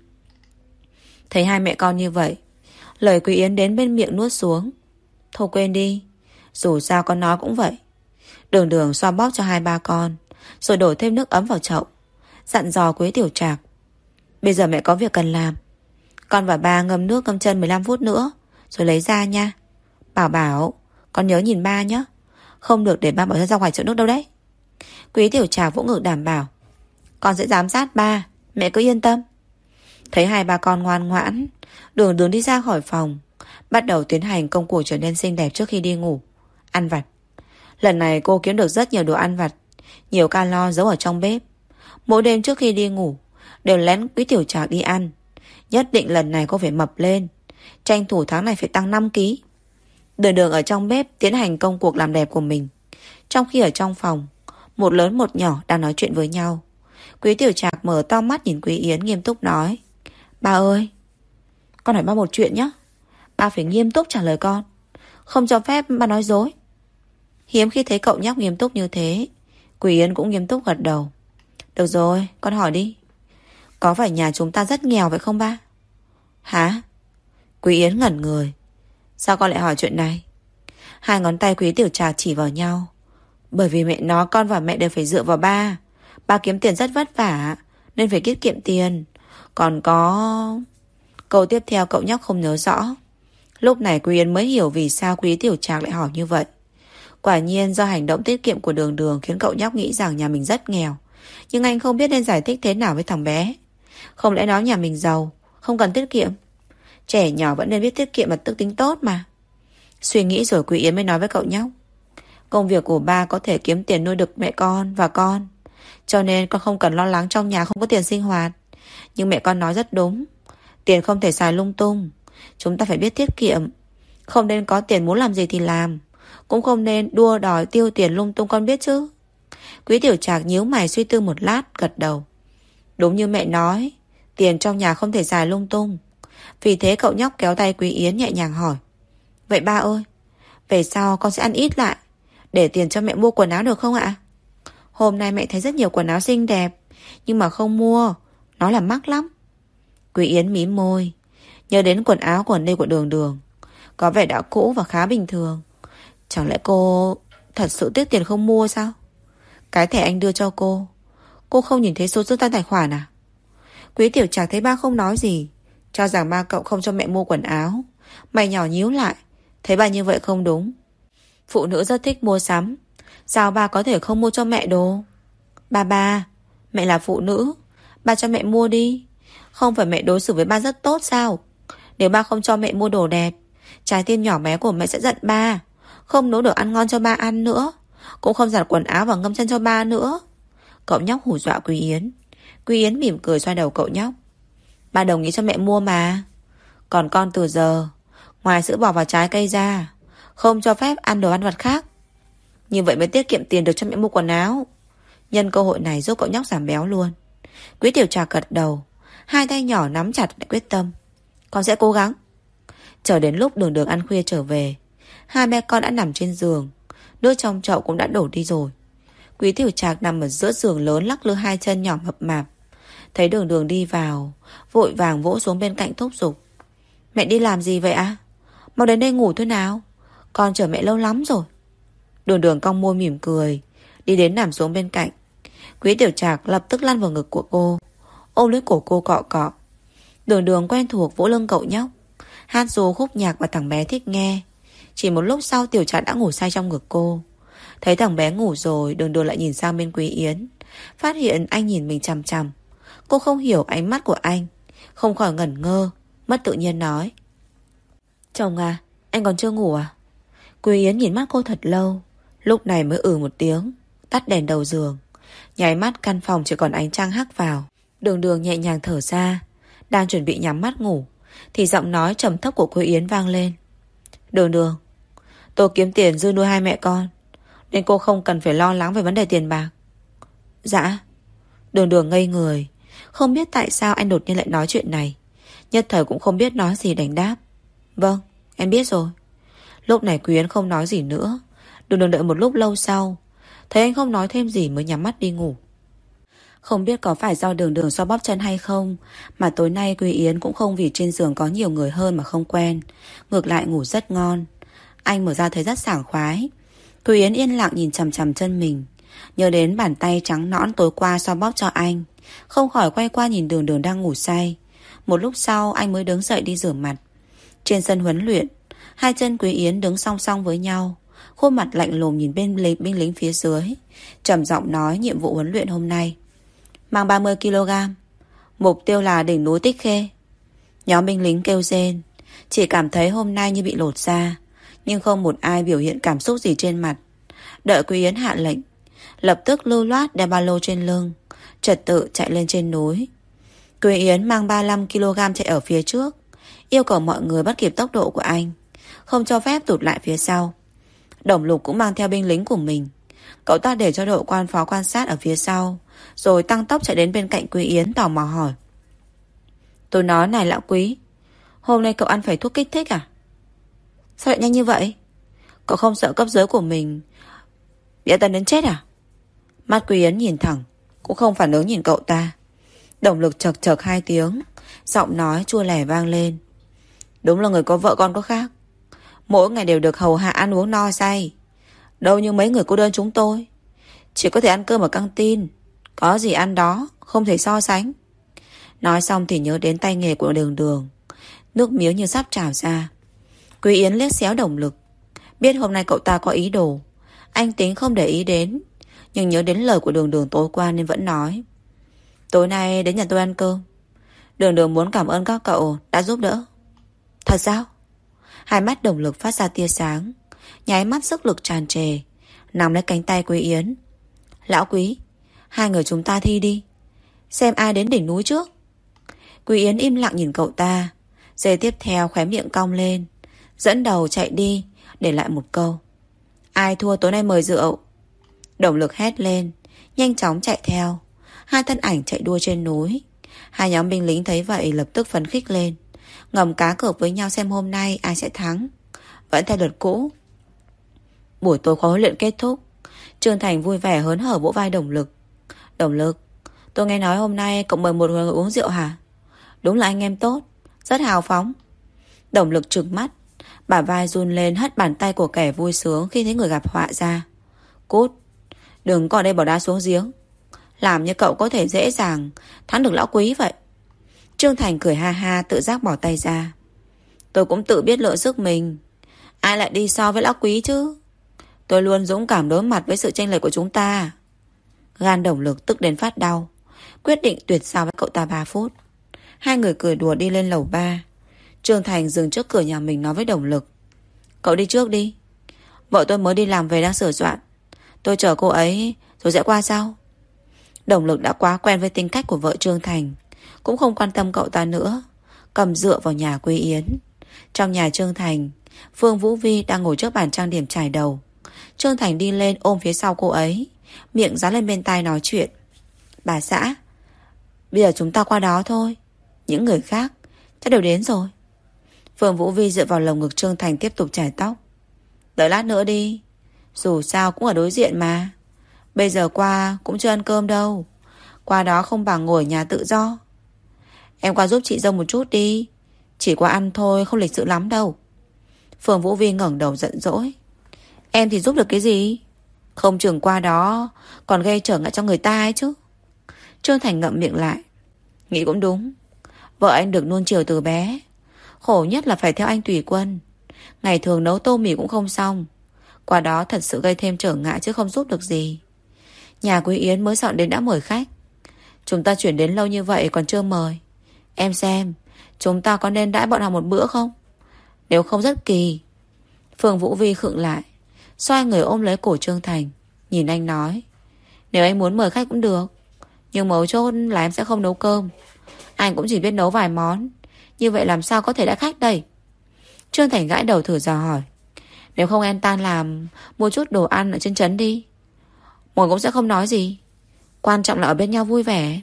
Thấy hai mẹ con như vậy, lời Quý Yến đến bên miệng nuốt xuống. Thôi quên đi, dù sao con nói cũng vậy. Đường Đường xoa bóp cho hai ba con, rồi đổ thêm nước ấm vào chậu, dặn dò Quý Tiểu Trạc. Bây giờ mẹ có việc cần làm. Con và ba ngâm nước ngâm chân 15 phút nữa, rồi lấy ra nha. Bảo Bảo, con nhớ nhìn ba nhé. Không được để ba bỏ ra ngoài chậu nước đâu đấy. Quý Tiểu Trạc vỗ ngực đảm bảo. Con sẽ giám sát ba, mẹ cứ yên tâm. Thấy hai ba con ngoan ngoãn, Đường Đường đi ra khỏi phòng, bắt đầu tiến hành công cuộc trở nên xinh đẹp trước khi đi ngủ. Ăn vặt. Lần này cô kiếm được rất nhiều đồ ăn vặt, nhiều calo giấu ở trong bếp. Mỗi đêm trước khi đi ngủ đều lén Quý Tiểu Trạc đi ăn. Nhất định lần này cô phải mập lên, tranh thủ tháng này phải tăng 5 kg. Đường Đường ở trong bếp tiến hành công cuộc làm đẹp của mình, trong khi ở trong phòng, một lớn một nhỏ đang nói chuyện với nhau. Quý Tiểu Trạc mở to mắt nhìn Quý Yến, nghiêm túc nói. Ba ơi, con hỏi ba một chuyện nhé. Ba phải nghiêm túc trả lời con, không cho phép ba nói dối. Hiếm khi thấy cậu nhóc nghiêm túc như thế, Quý Yến cũng nghiêm túc gật đầu. Được rồi, con hỏi đi. Có phải nhà chúng ta rất nghèo vậy không ba? Hả? Quý Yến ngẩn người. Sao con lại hỏi chuyện này? Hai ngón tay Quý Tiểu Trạc chỉ vào nhau. Bởi vì mẹ nó con và mẹ đều phải dựa vào ba. Ba kiếm tiền rất vất vả, nên phải tiết kiệm tiền. Còn có... Câu tiếp theo cậu nhóc không nhớ rõ. Lúc này Quý Yến mới hiểu vì sao Quý Tiểu Trạc lại hỏi như vậy. Quả nhiên do hành động tiết kiệm của Đường Đường khiến cậu nhóc nghĩ rằng nhà mình rất nghèo. Nhưng anh không biết nên giải thích thế nào với thằng bé. Không lẽ nói nhà mình giàu, không cần tiết kiệm? Trẻ nhỏ vẫn nên biết tiết kiệm và tự tính tốt mà. Suy nghĩ rồi Quý Yến mới nói với cậu nhóc. Công việc của ba có thể kiếm tiền nuôi được mẹ con và con, cho nên con không cần lo lắng trong nhà không có tiền sinh hoạt. Nhưng mẹ con nói rất đúng, tiền không thể xài lung tung. Chúng ta phải biết tiết kiệm. Không nên có tiền muốn làm gì thì làm, cũng không nên đua đòi tiêu tiền lung tung, con biết chứ? Quý Tiểu Trạc nhíu mày suy tư một lát, gật đầu. Đúng như mẹ nói, tiền trong nhà không thể xài lung tung. Vì thế cậu nhóc kéo tay Quý Yến nhẹ nhàng hỏi. Vậy ba ơi, về sau con sẽ ăn ít lại, để tiền cho mẹ mua quần áo được không ạ? Hôm nay mẹ thấy rất nhiều quần áo xinh đẹp, nhưng mà không mua, nó là mắc lắm. Quý Yến mím môi, nhớ đến quần áo quần đây của Đường Đường, có vẻ đã cũ và khá bình thường. Chẳng lẽ cô thật sự tiếc tiền không mua sao? Cái thẻ anh đưa cho cô không nhìn thấy số dư tan tài khoản à? Quý Tiểu Trạc thấy ba không nói gì, cho rằng ba cậu không cho mẹ mua quần áo. Mày nhỏ nhíu lại, thấy ba như vậy không đúng. Phụ nữ rất thích mua sắm, Sao ba có thể không mua cho mẹ đồ? Ba, mẹ là phụ nữ, ba cho mẹ mua đi. Không phải mẹ đối xử với ba rất tốt sao? Nếu ba không cho mẹ mua đồ đẹp, trái tim nhỏ bé của mẹ sẽ giận ba. Không nấu đồ ăn ngon cho ba ăn nữa, cũng không giặt quần áo và ngâm chân cho ba nữa. Cậu nhóc hù dọa Quý Yến. Quý Yến mỉm cười xoay đầu cậu nhóc. Ba đồng ý cho mẹ mua mà. Còn con từ giờ, ngoài sữa bò và trái cây ra, không cho phép ăn đồ ăn vặt khác. Như vậy mới tiết kiệm tiền được cho mẹ mua quần áo. Nhân cơ hội này giúp cậu nhóc giảm béo luôn. Quý Tiểu Trạc gật đầu, hai tay nhỏ nắm chặt để quyết tâm. Con sẽ cố gắng. Chờ đến lúc Đường Đường ăn khuya trở về, hai mẹ con đã nằm trên giường. Nước trong chậu cũng đã đổ đi rồi. Quý Tiểu Trạc nằm ở giữa giường lớn, lắc lư hai chân nhỏ mập mạp. Thấy Đường Đường đi vào, vội vàng vỗ xuống bên cạnh thúc giục. Mẹ đi làm gì vậy ạ? Mau đến đây ngủ thôi nào, con chờ mẹ lâu lắm rồi. Đường Đường cong môi mỉm cười, đi đến nằm xuống bên cạnh. Quý Tiểu Trạc lập tức lăn vào ngực của cô, ôm lấy cổ cô cọ cọ. Đường Đường quen thuộc vỗ lưng cậu nhóc, hát ru khúc nhạc mà thằng bé thích nghe. Chỉ một lúc sau Tiểu Trạc đã ngủ say trong ngực cô. Thấy thằng bé ngủ rồi, Đường Đường lại nhìn sang bên Quý Yến, phát hiện anh nhìn mình chằm chằm. Cô không hiểu ánh mắt của anh, không khỏi ngẩn ngơ, mất tự nhiên nói. Chồng à, anh còn chưa ngủ à? Quý Yến nhìn mắt cô thật lâu, lúc này mới một tiếng, tắt đèn đầu giường. Nháy mắt căn phòng chỉ còn ánh trăng hắt vào. Đường Đường nhẹ nhàng thở ra, đang chuẩn bị nhắm mắt ngủ, thì giọng nói trầm thấp của Quý Yến vang lên. Đường Đường, tôi kiếm tiền dư nuôi hai mẹ con, nên cô không cần phải lo lắng về vấn đề tiền bạc. Dạ. Đường Đường ngây người, không biết tại sao anh đột nhiên lại nói chuyện này. Nhất thời cũng không biết nói gì đành đáp. Vâng, em biết rồi. Lúc này Quý Yến không nói gì nữa. Đường Đường đợi một lúc lâu sau, thấy anh không nói thêm gì mới nhắm mắt đi ngủ. Không biết có phải do Đường Đường xoa bóp chân hay không, mà tối nay Quý Yến cũng không vì trên giường có nhiều người hơn mà không quen. Ngược lại ngủ rất ngon. Anh mở ra thấy rất sảng khoái. Quý Yến yên lặng nhìn chằm chằm chân mình, nhớ đến bàn tay trắng nõn tối qua xoa bóp cho anh, không khỏi quay qua nhìn Đường Đường đang ngủ say. Một lúc sau anh mới đứng dậy đi rửa mặt. Trên sân huấn luyện, hai chân Quý Yến đứng song song với nhau, khuôn mặt lạnh lùng nhìn binh lính phía dưới, trầm giọng nói nhiệm vụ huấn luyện hôm nay: mang 30 kg, mục tiêu là đỉnh núi Tích Khê. Nhóm binh lính kêu rên, chỉ cảm thấy hôm nay như bị lột da, nhưng không một ai biểu hiện cảm xúc gì trên mặt. Đợi Quý Yến hạ lệnh, lập tức lưu loát đeo ba lô trên lưng, trật tự chạy lên trên núi. Quý Yến mang 35 kg chạy ở phía trước, yêu cầu mọi người bắt kịp tốc độ của anh, không cho phép tụt lại phía sau. Đồng Lục cũng mang theo binh lính của mình. Cậu ta để cho đội quan phó quan sát ở phía sau, rồi tăng tốc chạy đến bên cạnh Quý Yến tò mò hỏi. Tôi nói này lão Quý, hôm nay cậu ăn phải thuốc kích thích à? Sao lại nhanh như vậy? Cậu không sợ cấp dưới của mình bị tấn đến chết à? Mắt Quý Yến nhìn thẳng, cũng không phản ứng nhìn cậu ta. Đồng Lực chật chật hai tiếng, giọng nói chua lẻ vang lên. Đúng là người có vợ con có khác, mỗi ngày đều được hầu hạ ăn uống no say. Đâu như mấy người cô đơn chúng tôi, chỉ có thể ăn cơm ở căng tin, có gì ăn đó, không thể so sánh. Nói xong thì nhớ đến tay nghề của Đường Đường, nước miếng như sắp trào ra. Quý Yến liếc xéo Đồng Lực, biết hôm nay cậu ta có ý đồ. Anh tính không để ý đến, nhưng nhớ đến lời của Đường Đường tối qua nên vẫn nói. Tối nay đến nhà tôi ăn cơm. Đường Đường muốn cảm ơn các cậu đã giúp đỡ. Thật sao? Hai mắt Đồng Lực phát ra tia sáng, nháy mắt sức lực tràn trề, nắm lấy cánh tay Quý Yến. Lão Quý, hai người chúng ta thi đi, xem ai đến đỉnh núi trước. Quý Yến im lặng nhìn cậu ta. Giây tiếp theo khóe miệng cong lên, dẫn đầu chạy đi, để lại một câu: ai thua tối nay mời rượu. Đồng Lực hét lên, nhanh chóng chạy theo. Hai thân ảnh chạy đua trên núi. Hai nhóm binh lính thấy vậy lập tức phấn khích lên, ngầm cá cược với nhau xem hôm nay ai sẽ thắng. Vẫn theo luật cũ. Buổi tối khóa huấn luyện kết thúc, Trương Thành vui vẻ hớn hở vỗ vai Đồng Lực. Đồng Lực, tôi nghe nói hôm nay cậu mời một người uống rượu hả? Đúng là anh em tốt, rất hào phóng. Đồng Lực trừng mắt, bả vai run lên hất bàn tay của kẻ vui sướng khi thấy người gặp họa ra. Cút, đừng có ở đây bỏ đá xuống giếng, làm như cậu có thể dễ dàng thắng được lão Quý vậy. Trương Thành cười ha ha, tự giác bỏ tay ra. Tôi cũng tự biết lượng sức mình, ai lại đi so với lão Quý chứ. Tôi luôn dũng cảm đối mặt với sự chênh lệch của chúng ta. Gan Đồng Lực tức đến phát đau, quyết định tuyệt giao với cậu ta 3 phút. Hai người cười đùa đi lên lầu 3. Trương Thành dừng trước cửa nhà mình nói với Đồng Lực: Cậu đi trước đi. Vợ tôi mới đi làm về đang sửa soạn. Tôi chờ cô ấy rồi sẽ qua sau. Đồng Lực đã quá quen với tính cách của vợ Trương Thành, cũng không quan tâm cậu ta nữa, cầm dựa vào nhà Quý Yến. Trong nhà Trương Thành, Phương Vũ Vi đang ngồi trước bàn trang điểm chải đầu. Trương Thành đi lên ôm phía sau cô ấy, miệng dán lên bên tai nói chuyện: Bà xã, bây giờ chúng ta qua đó thôi. Những người khác chắc đều đến rồi. Phương Vũ Vi dựa vào lồng ngực Trương Thành tiếp tục chải tóc. Đợi lát nữa đi, dù sao cũng ở đối diện mà. Bây giờ qua cũng chưa ăn cơm đâu. Qua đó không bằng ngồi ở nhà tự do. Em qua giúp chị dâu một chút đi. Chỉ qua ăn thôi, không lịch sự lắm đâu. Phương Vũ Vi ngẩng đầu giận dỗi. Em thì giúp được cái gì? Không chừng qua đó còn gây trở ngại cho người ta ấy chứ. Trương Thành ngậm miệng lại. Nghĩ cũng đúng. Vợ anh được nuông chiều từ bé, khổ nhất là phải theo anh tùy quân. Ngày thường nấu tô mì cũng không xong. Qua đó thật sự gây thêm trở ngại chứ không giúp được gì. Nhà Quý Yến mới dọn đến đã mời khách. Chúng ta chuyển đến lâu như vậy còn chưa mời. Em xem, chúng ta có nên đãi bọn họ một bữa không? Nếu không rất kỳ. Phương Vũ Vi khựng lại, xoay người ôm lấy cổ Trương Thành, nhìn anh nói: Nếu anh muốn mời khách cũng được, nhưng mấu chốt là em sẽ không nấu cơm. Anh cũng chỉ biết nấu vài món, như vậy làm sao có thể đãi khách đây? Trương Thành gãi đầu thử dò hỏi: Nếu không em tan làm mua chút đồ ăn ở trên trấn đi. Mồi cũng sẽ không nói gì. Quan trọng là ở bên nhau vui vẻ.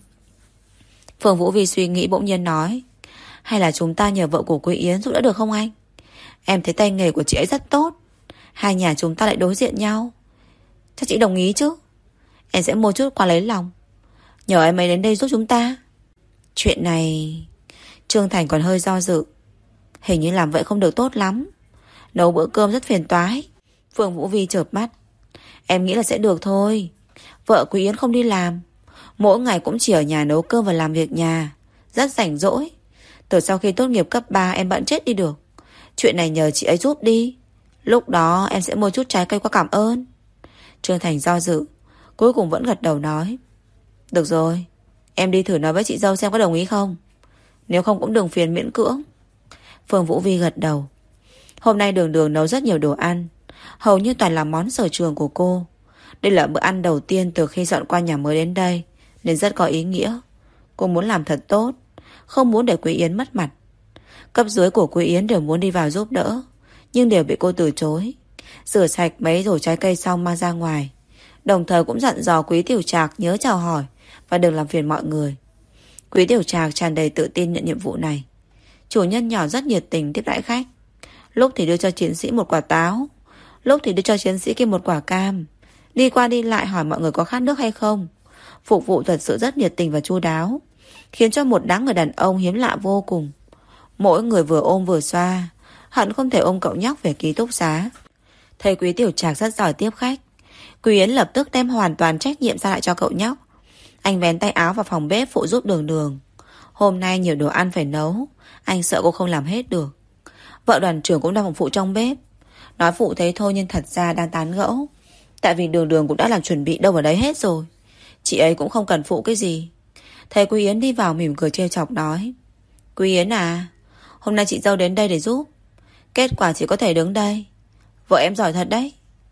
Phương Vũ Vi suy nghĩ bỗng nhiên nói: Hay là chúng ta nhờ vợ của Quý Yến giúp đỡ được không anh? Em thấy tay nghề của chị ấy rất tốt. Hai nhà chúng ta lại đối diện nhau. Chắc chị đồng ý chứ? Em sẽ mua chút quà lấy lòng. Nhờ em ấy đến đây giúp chúng ta. Chuyện này Trương Thành còn hơi do dự. Hình như làm vậy không được tốt lắm. Nấu bữa cơm rất phiền toái. Phương Vũ Vi chợp mắt. Em nghĩ là sẽ được thôi. Vợ Quý Yến không đi làm, mỗi ngày cũng chỉ ở nhà nấu cơm và làm việc nhà, rất rảnh rỗi. Từ sau khi tốt nghiệp cấp 3 em bận chết đi được. Chuyện này nhờ chị ấy giúp đi. Lúc đó em sẽ mua chút trái cây qua cảm ơn. Trương Thành do dự, cuối cùng vẫn gật đầu nói: Được rồi, em đi thử nói với chị dâu xem có đồng ý không. Nếu không cũng đừng phiền miễn cưỡng. Phương Vũ Vi gật đầu. Hôm nay Đường Đường nấu rất nhiều đồ ăn, hầu như toàn là món sở trường của cô. Đây là bữa ăn đầu tiên từ khi dọn qua nhà mới đến đây, nên rất có ý nghĩa. Cô muốn làm thật tốt, không muốn để Quý Yến mất mặt. Cấp dưới của Quý Yến đều muốn đi vào giúp đỡ, nhưng đều bị cô từ chối. Rửa sạch mấy rổ trái cây xong mang ra ngoài, đồng thời cũng dặn dò Quý Tiểu Trạc nhớ chào hỏi và đừng làm phiền mọi người. Quý Tiểu Trạc tràn đầy tự tin nhận nhiệm vụ này. Chủ nhân nhỏ rất nhiệt tình tiếp đãi khách. Lúc thì đưa cho chiến sĩ một quả táo, lúc thì đưa cho chiến sĩ kia một quả cam. Đi qua đi lại hỏi mọi người có khát nước hay không. Phục vụ thật sự rất nhiệt tình và chu đáo, khiến cho một đám người đàn ông hiếm lạ vô cùng. Mỗi người vừa ôm vừa xoa, hận không thể ôm cậu nhóc về ký túc xá. Thấy Quý Tiểu Trạc rất giỏi tiếp khách, Quý Yến lập tức đem hoàn toàn trách nhiệm ra lại cho cậu nhóc. Anh vén tay áo vào phòng bếp phụ giúp Đường Đường. Hôm nay nhiều đồ ăn phải nấu, anh sợ cô không làm hết được. Vợ đoàn trưởng cũng đang phục vụ trong bếp. Nói phụ thế thôi nhưng thật ra đang tán gẫu. Tại vì Đường Đường cũng đã làm chuẩn bị đâu vào đấy hết rồi. Chị ấy cũng không cần phụ cái gì. Thấy Quý Yến đi vào mỉm cười trêu chọc nói: Quý Yến à, hôm nay chị dâu đến đây để giúp, kết quả chỉ có thể đứng đây. Vợ em giỏi thật đấy.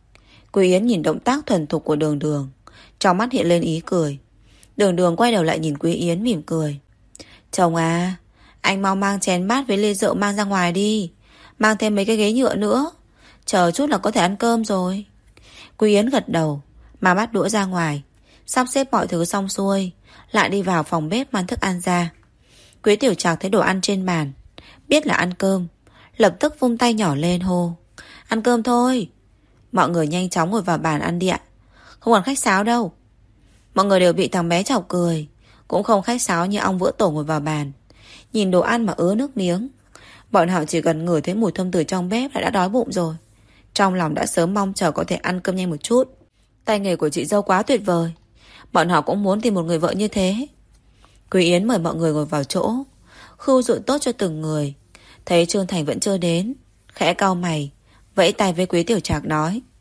Quý Yến nhìn động tác thuần thục của Đường Đường, trong mắt hiện lên ý cười. Đường Đường quay đầu lại nhìn Quý Yến mỉm cười: Chồng à, anh mau mang chén bát với ly rượu mang ra ngoài đi. Mang thêm mấy cái ghế nhựa nữa, chờ chút là có thể ăn cơm rồi. Quý Yến gật đầu, mà bắt đũa ra ngoài, sắp xếp mọi thứ xong xuôi, lại đi vào phòng bếp mang thức ăn ra. Quý Tiểu Trạc thấy đồ ăn trên bàn, biết là ăn cơm, lập tức vung tay nhỏ lên hô: Ăn cơm thôi. Mọi người nhanh chóng ngồi vào bàn ăn đi ạ, không còn khách sáo đâu. Mọi người đều bị thằng bé chọc cười, cũng không khách sáo như ong vỡ tổ ngồi vào bàn, nhìn đồ ăn mà ứa nước miếng. Bọn họ chỉ cần ngửi thấy mùi thơm từ trong bếp là đã đói bụng rồi. Trong lòng đã sớm mong chờ có thể ăn cơm nhanh một chút. Tay nghề của chị dâu quá tuyệt vời. Bọn họ cũng muốn tìm một người vợ như thế. Quý Yến mời mọi người ngồi vào chỗ, khưu rượu tốt cho từng người. Thấy Trương Thành vẫn chưa đến, khẽ cau mày, vẫy tay với Quý Tiểu Trạc nói: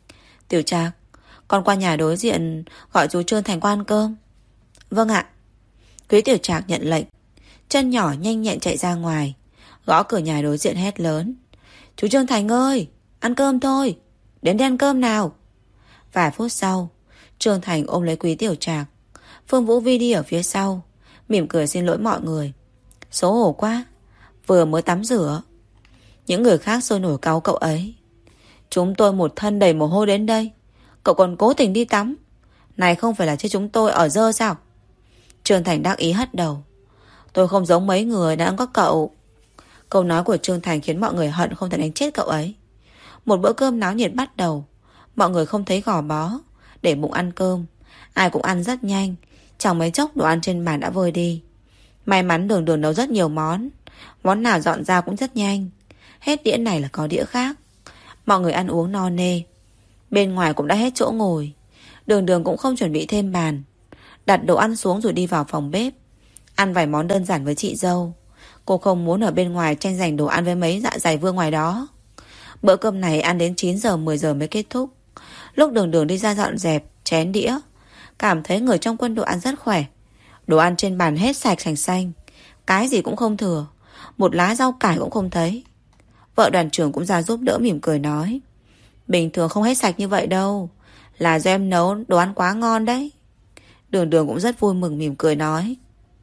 Tiểu Trạc, con qua nhà đối diện gọi chú Trương Thành qua ăn cơm. Vâng ạ. Quý Tiểu Trạc nhận lệnh, chân nhỏ nhanh nhẹn chạy ra ngoài, gõ cửa nhà đối diện hét lớn: Chú Trương Thành ơi, ăn cơm thôi, đến đây ăn cơm nào. Vài phút sau, Trương Thành ôm lấy Quý Tiểu Trạc. Phương Vũ Vi đi ở phía sau, mỉm cười xin lỗi mọi người. Xấu hổ quá, vừa mới tắm rửa. Những người khác sôi nổi cáu cậu ấy. Chúng tôi một thân đầy mồ hôi đến đây, cậu còn cố tình đi tắm. Này không phải là chứ chúng tôi ở dơ sao? Trương Thành đắc ý hất đầu. Tôi không giống mấy người đã có cậu. Câu nói của Trương Thành khiến mọi người hận không thể đánh chết cậu ấy. Một bữa cơm náo nhiệt bắt đầu. Mọi người không thấy gò bó, để bụng ăn cơm. Ai cũng ăn rất nhanh. Chẳng mấy chốc đồ ăn trên bàn đã vơi đi. May mắn Đường Đường nấu rất nhiều món. Món nào dọn ra cũng rất nhanh. Hết đĩa này là có đĩa khác. Mọi người ăn uống no nê. Bên ngoài cũng đã hết chỗ ngồi. Đường Đường cũng không chuẩn bị thêm bàn, đặt đồ ăn xuống rồi đi vào phòng bếp, ăn vài món đơn giản với chị dâu. Cô không muốn ở bên ngoài tranh giành đồ ăn với mấy dạ dày vương ngoài đó. Bữa cơm này ăn đến 9 giờ 10 giờ mới kết thúc. Lúc Đường Đường đi ra dọn dẹp chén đĩa, cảm thấy người trong quân đội ăn rất khỏe. Đồ ăn trên bàn hết sạch sành xanh, cái gì cũng không thừa, một lá rau cải cũng không thấy. Vợ đoàn trưởng cũng ra giúp đỡ, mỉm cười nói: Bình thường không hết sạch như vậy đâu, là do em nấu đồ ăn quá ngon đấy. Đường Đường cũng rất vui mừng, mỉm cười nói: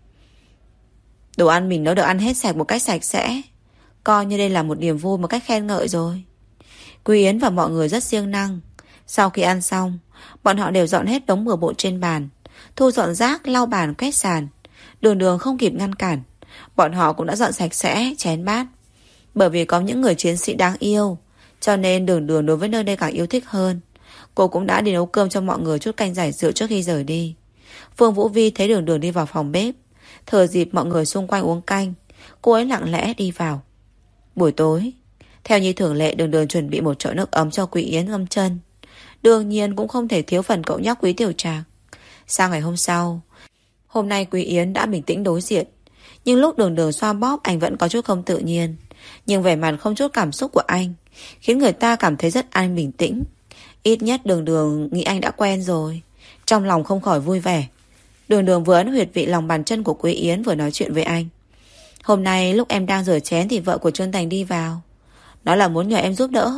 Đồ ăn mình nấu được ăn hết sạch một cách sạch sẽ, coi như đây là một niềm vui, một cách khen ngợi rồi. Quý Yến và mọi người rất siêng năng. Sau khi ăn xong, bọn họ đều dọn hết đống bừa bộn trên bàn, thu dọn rác, lau bàn, quét sàn. Đường Đường không kịp ngăn cản, bọn họ cũng đã dọn sạch sẽ chén bát. Bởi vì có những người chiến sĩ đáng yêu, cho nên Đường Đường đối với nơi đây càng yêu thích hơn. Cô cũng đã đi nấu cơm cho mọi người chút canh giải rượu trước khi rời đi. Phương Vũ Vi thấy Đường Đường đi vào phòng bếp, thừa dịp mọi người xung quanh uống canh, cô ấy lặng lẽ đi vào. Buổi tối, theo như thường lệ, Đường Đường chuẩn bị một chậu nước ấm cho Quý Yến ngâm chân. Đương nhiên cũng không thể thiếu phần cậu nhóc Quý Tiểu Trạc. Sang ngày hôm sau, hôm nay Quý Yến đã bình tĩnh đối diện, nhưng lúc Đường Đường xoa bóp, anh vẫn có chút không tự nhiên. Nhưng vẻ mặt không chút cảm xúc của anh khiến người ta cảm thấy rất an bình tĩnh. Ít nhất Đường Đường nghĩ anh đã quen rồi. Trong lòng không khỏi vui vẻ. Đường Đường vừa ấn huyệt vị lòng bàn chân của Quý Yến vừa nói chuyện với anh. Hôm nay lúc em đang rửa chén thì vợ của Trương Thành đi vào, nói là muốn nhờ em giúp đỡ.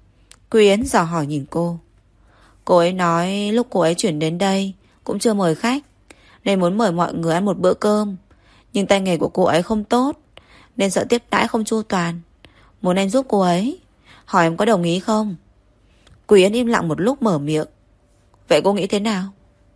Quý Yến dò hỏi nhìn cô. Cô ấy nói lúc cô ấy chuyển đến đây cũng chưa mời khách, nên muốn mời mọi người ăn một bữa cơm. Nhưng tay nghề của cô ấy không tốt, nên sợ tiếp đãi không chu toàn, muốn em giúp cô ấy. Hỏi em có đồng ý không? Quý Yến im lặng một lúc mở miệng. Vậy cô nghĩ thế nào?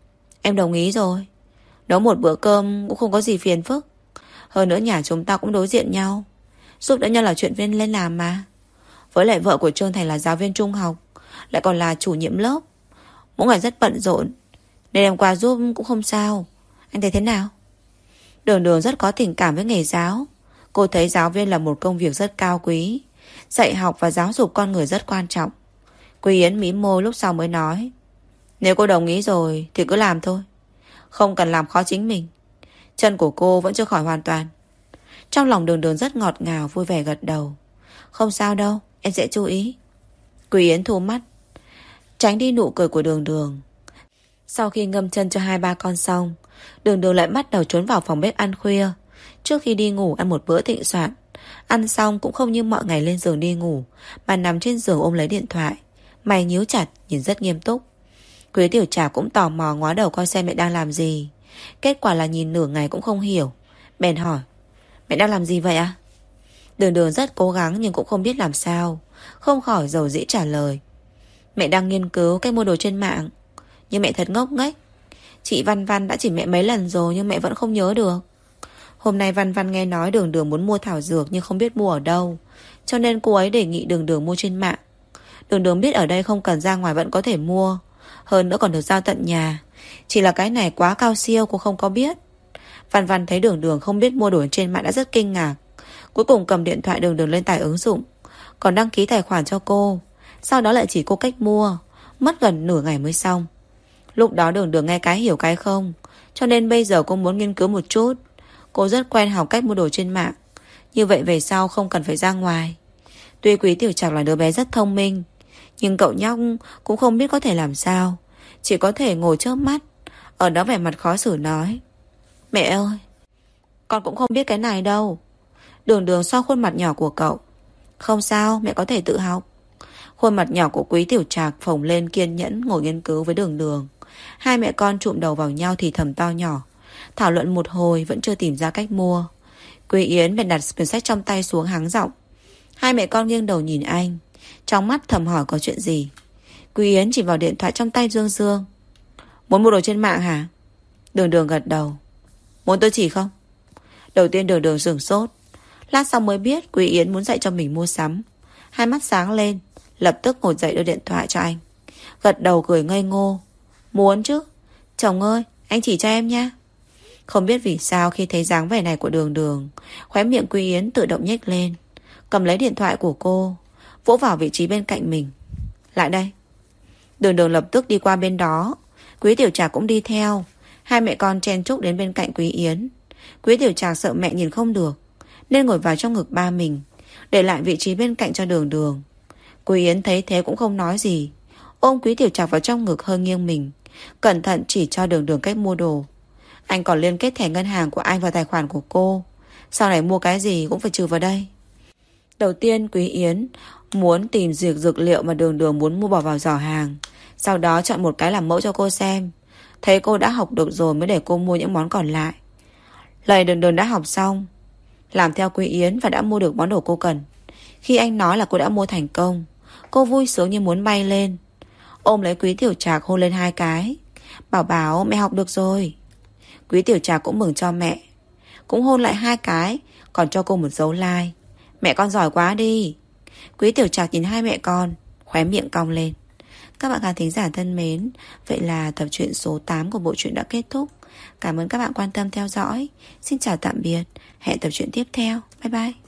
Em đồng ý rồi. Nấu một bữa cơm cũng không có gì phiền phức. Hơn nữa nhà chúng ta cũng đối diện nhau, giúp đỡ nhau là chuyện viên lên làm mà. Với lại vợ của Trương Thành là giáo viên trung học, lại còn là chủ nhiệm lớp, mỗi ngày rất bận rộn, nên em qua giúp cũng không sao. Anh thấy thế nào? Đường Đường rất có tình cảm với nghề giáo. Cô thấy giáo viên là một công việc rất cao quý, dạy học và giáo dục con người rất quan trọng. Quý Yến mím môi lúc sau mới nói: Nếu cô đồng ý rồi thì cứ làm thôi, không cần làm khó chính mình. Chân của cô vẫn chưa khỏi hoàn toàn. Trong lòng Đường Đường rất ngọt ngào, vui vẻ gật đầu. Không sao đâu, em sẽ chú ý. Quý Yến thu mắt, tránh đi nụ cười của Đường Đường. Sau khi ngâm chân cho 2-3 con xong, Đường Đường lại bắt đầu trốn vào phòng bếp ăn khuya. Trước khi đi ngủ ăn một bữa thịnh soạn. Ăn xong cũng không như mọi ngày lên giường đi ngủ, mà nằm trên giường ôm lấy điện thoại, mày nhíu chặt, nhìn rất nghiêm túc. Quý Tiểu Trà cũng tò mò ngó đầu coi xem mẹ đang làm gì. Kết quả là nhìn nửa ngày cũng không hiểu, bèn hỏi: Mẹ đang làm gì vậy ạ? Đường Đường rất cố gắng nhưng cũng không biết làm sao, không khỏi dầu dĩ trả lời: Mẹ đang nghiên cứu cách mua đồ trên mạng. Nhưng mẹ thật ngốc nghếch. Chị Văn Văn đã chỉ mẹ mấy lần rồi nhưng mẹ vẫn không nhớ được. Hôm nay Văn Văn nghe nói Đường Đường muốn mua thảo dược nhưng không biết mua ở đâu, cho nên cô ấy đề nghị Đường Đường mua trên mạng. Đường Đường biết ở đây không cần ra ngoài vẫn có thể mua, hơn nữa còn được giao tận nhà. Chỉ là cái này quá cao siêu, cô không có biết. Văn Văn thấy Đường Đường không biết mua đồ trên mạng đã rất kinh ngạc. Cuối cùng cầm điện thoại Đường Đường lên tải ứng dụng, còn đăng ký tài khoản cho cô. Sau đó lại chỉ cô cách mua. Mất gần nửa ngày mới xong. Lúc đó Đường Đường nghe cái hiểu cái không, cho nên bây giờ cô muốn nghiên cứu một chút. Cô rất quen học cách mua đồ trên mạng, như vậy về sau không cần phải ra ngoài. Tuy Quý Tiểu Trạc là đứa bé rất thông minh, Nhưng cậu nhóc cũng không biết có thể làm sao, chỉ có thể ngồi chớp mắt ở đó vẻ mặt khó xử nói: Mẹ ơi, con cũng không biết cái này đâu. Đường Đường xoa khuôn mặt nhỏ của cậu: Không sao, mẹ có thể tự học. Khuôn mặt nhỏ của Quý Tiểu Trạc phồng lên kiên nhẫn ngồi nghiên cứu với Đường Đường. Hai mẹ con chụm đầu vào nhau thì thầm to nhỏ, thảo luận một hồi vẫn chưa tìm ra cách mua. Quý Yến bèn đặt quyển sách trong tay xuống hắng giọng. Hai mẹ con nghiêng đầu nhìn anh, trong mắt thầm hỏi có chuyện gì. Quý Yến chỉ vào điện thoại trong tay Dương Dương. Muốn mua đồ trên mạng hả? Đường Đường gật đầu. Muốn tôi chỉ không? Đầu tiên Đường Đường sửng sốt, lát sau mới biết Quý Yến muốn dạy cho mình mua sắm. Hai mắt sáng lên, lập tức ngồi dậy đưa điện thoại cho anh. Gật đầu cười ngây ngô. Muốn chứ. Chồng ơi, anh chỉ cho em nha. Không biết vì sao khi thấy dáng vẻ này của Đường Đường, khóe miệng Quý Yến tự động nhếch lên, cầm lấy điện thoại của cô, vỗ vào vị trí bên cạnh mình. Lại đây. Đường Đường lập tức đi qua bên đó. Quý Tiểu Trạc cũng đi theo. Hai mẹ con chen chúc đến bên cạnh Quý Yến. Quý Tiểu Trạc sợ mẹ nhìn không được nên ngồi vào trong ngực ba mình, để lại vị trí bên cạnh cho Đường Đường. Quý Yến thấy thế cũng không nói gì, ôm Quý Tiểu Trạc vào trong ngực hơi nghiêng mình, cẩn thận chỉ cho Đường Đường cách mua đồ. Anh còn liên kết thẻ ngân hàng của anh vào tài khoản của cô, sau này mua cái gì cũng phải trừ vào đây. Đầu tiên Quý Yến muốn tìm dược liệu mà Đường Đường muốn mua bỏ vào giỏ hàng, sau đó chọn một cái làm mẫu cho cô xem. Thấy cô đã học được rồi mới để cô mua những món còn lại. Lời Đường Đường đã học xong, làm theo Quý Yến và đã mua được món đồ cô cần. Khi anh nói là cô đã mua thành công, cô vui sướng như muốn bay lên, ôm lấy Quý Tiểu Trạc hôn lên hai cái. Bảo bảo mẹ học được rồi. Quý Tiểu Trạc cũng mừng cho mẹ, cũng hôn lại hai cái, còn cho cô một dấu like. Mẹ con giỏi quá đi. Quý Tiểu Trạc nhìn hai mẹ con, khóe miệng cong lên. Các bạn khán thính giả thân mến, vậy là tập truyện số 8 của bộ truyện đã kết thúc. Cảm ơn các bạn quan tâm theo dõi. Xin chào tạm biệt, hẹn tập truyện tiếp theo. Bye bye.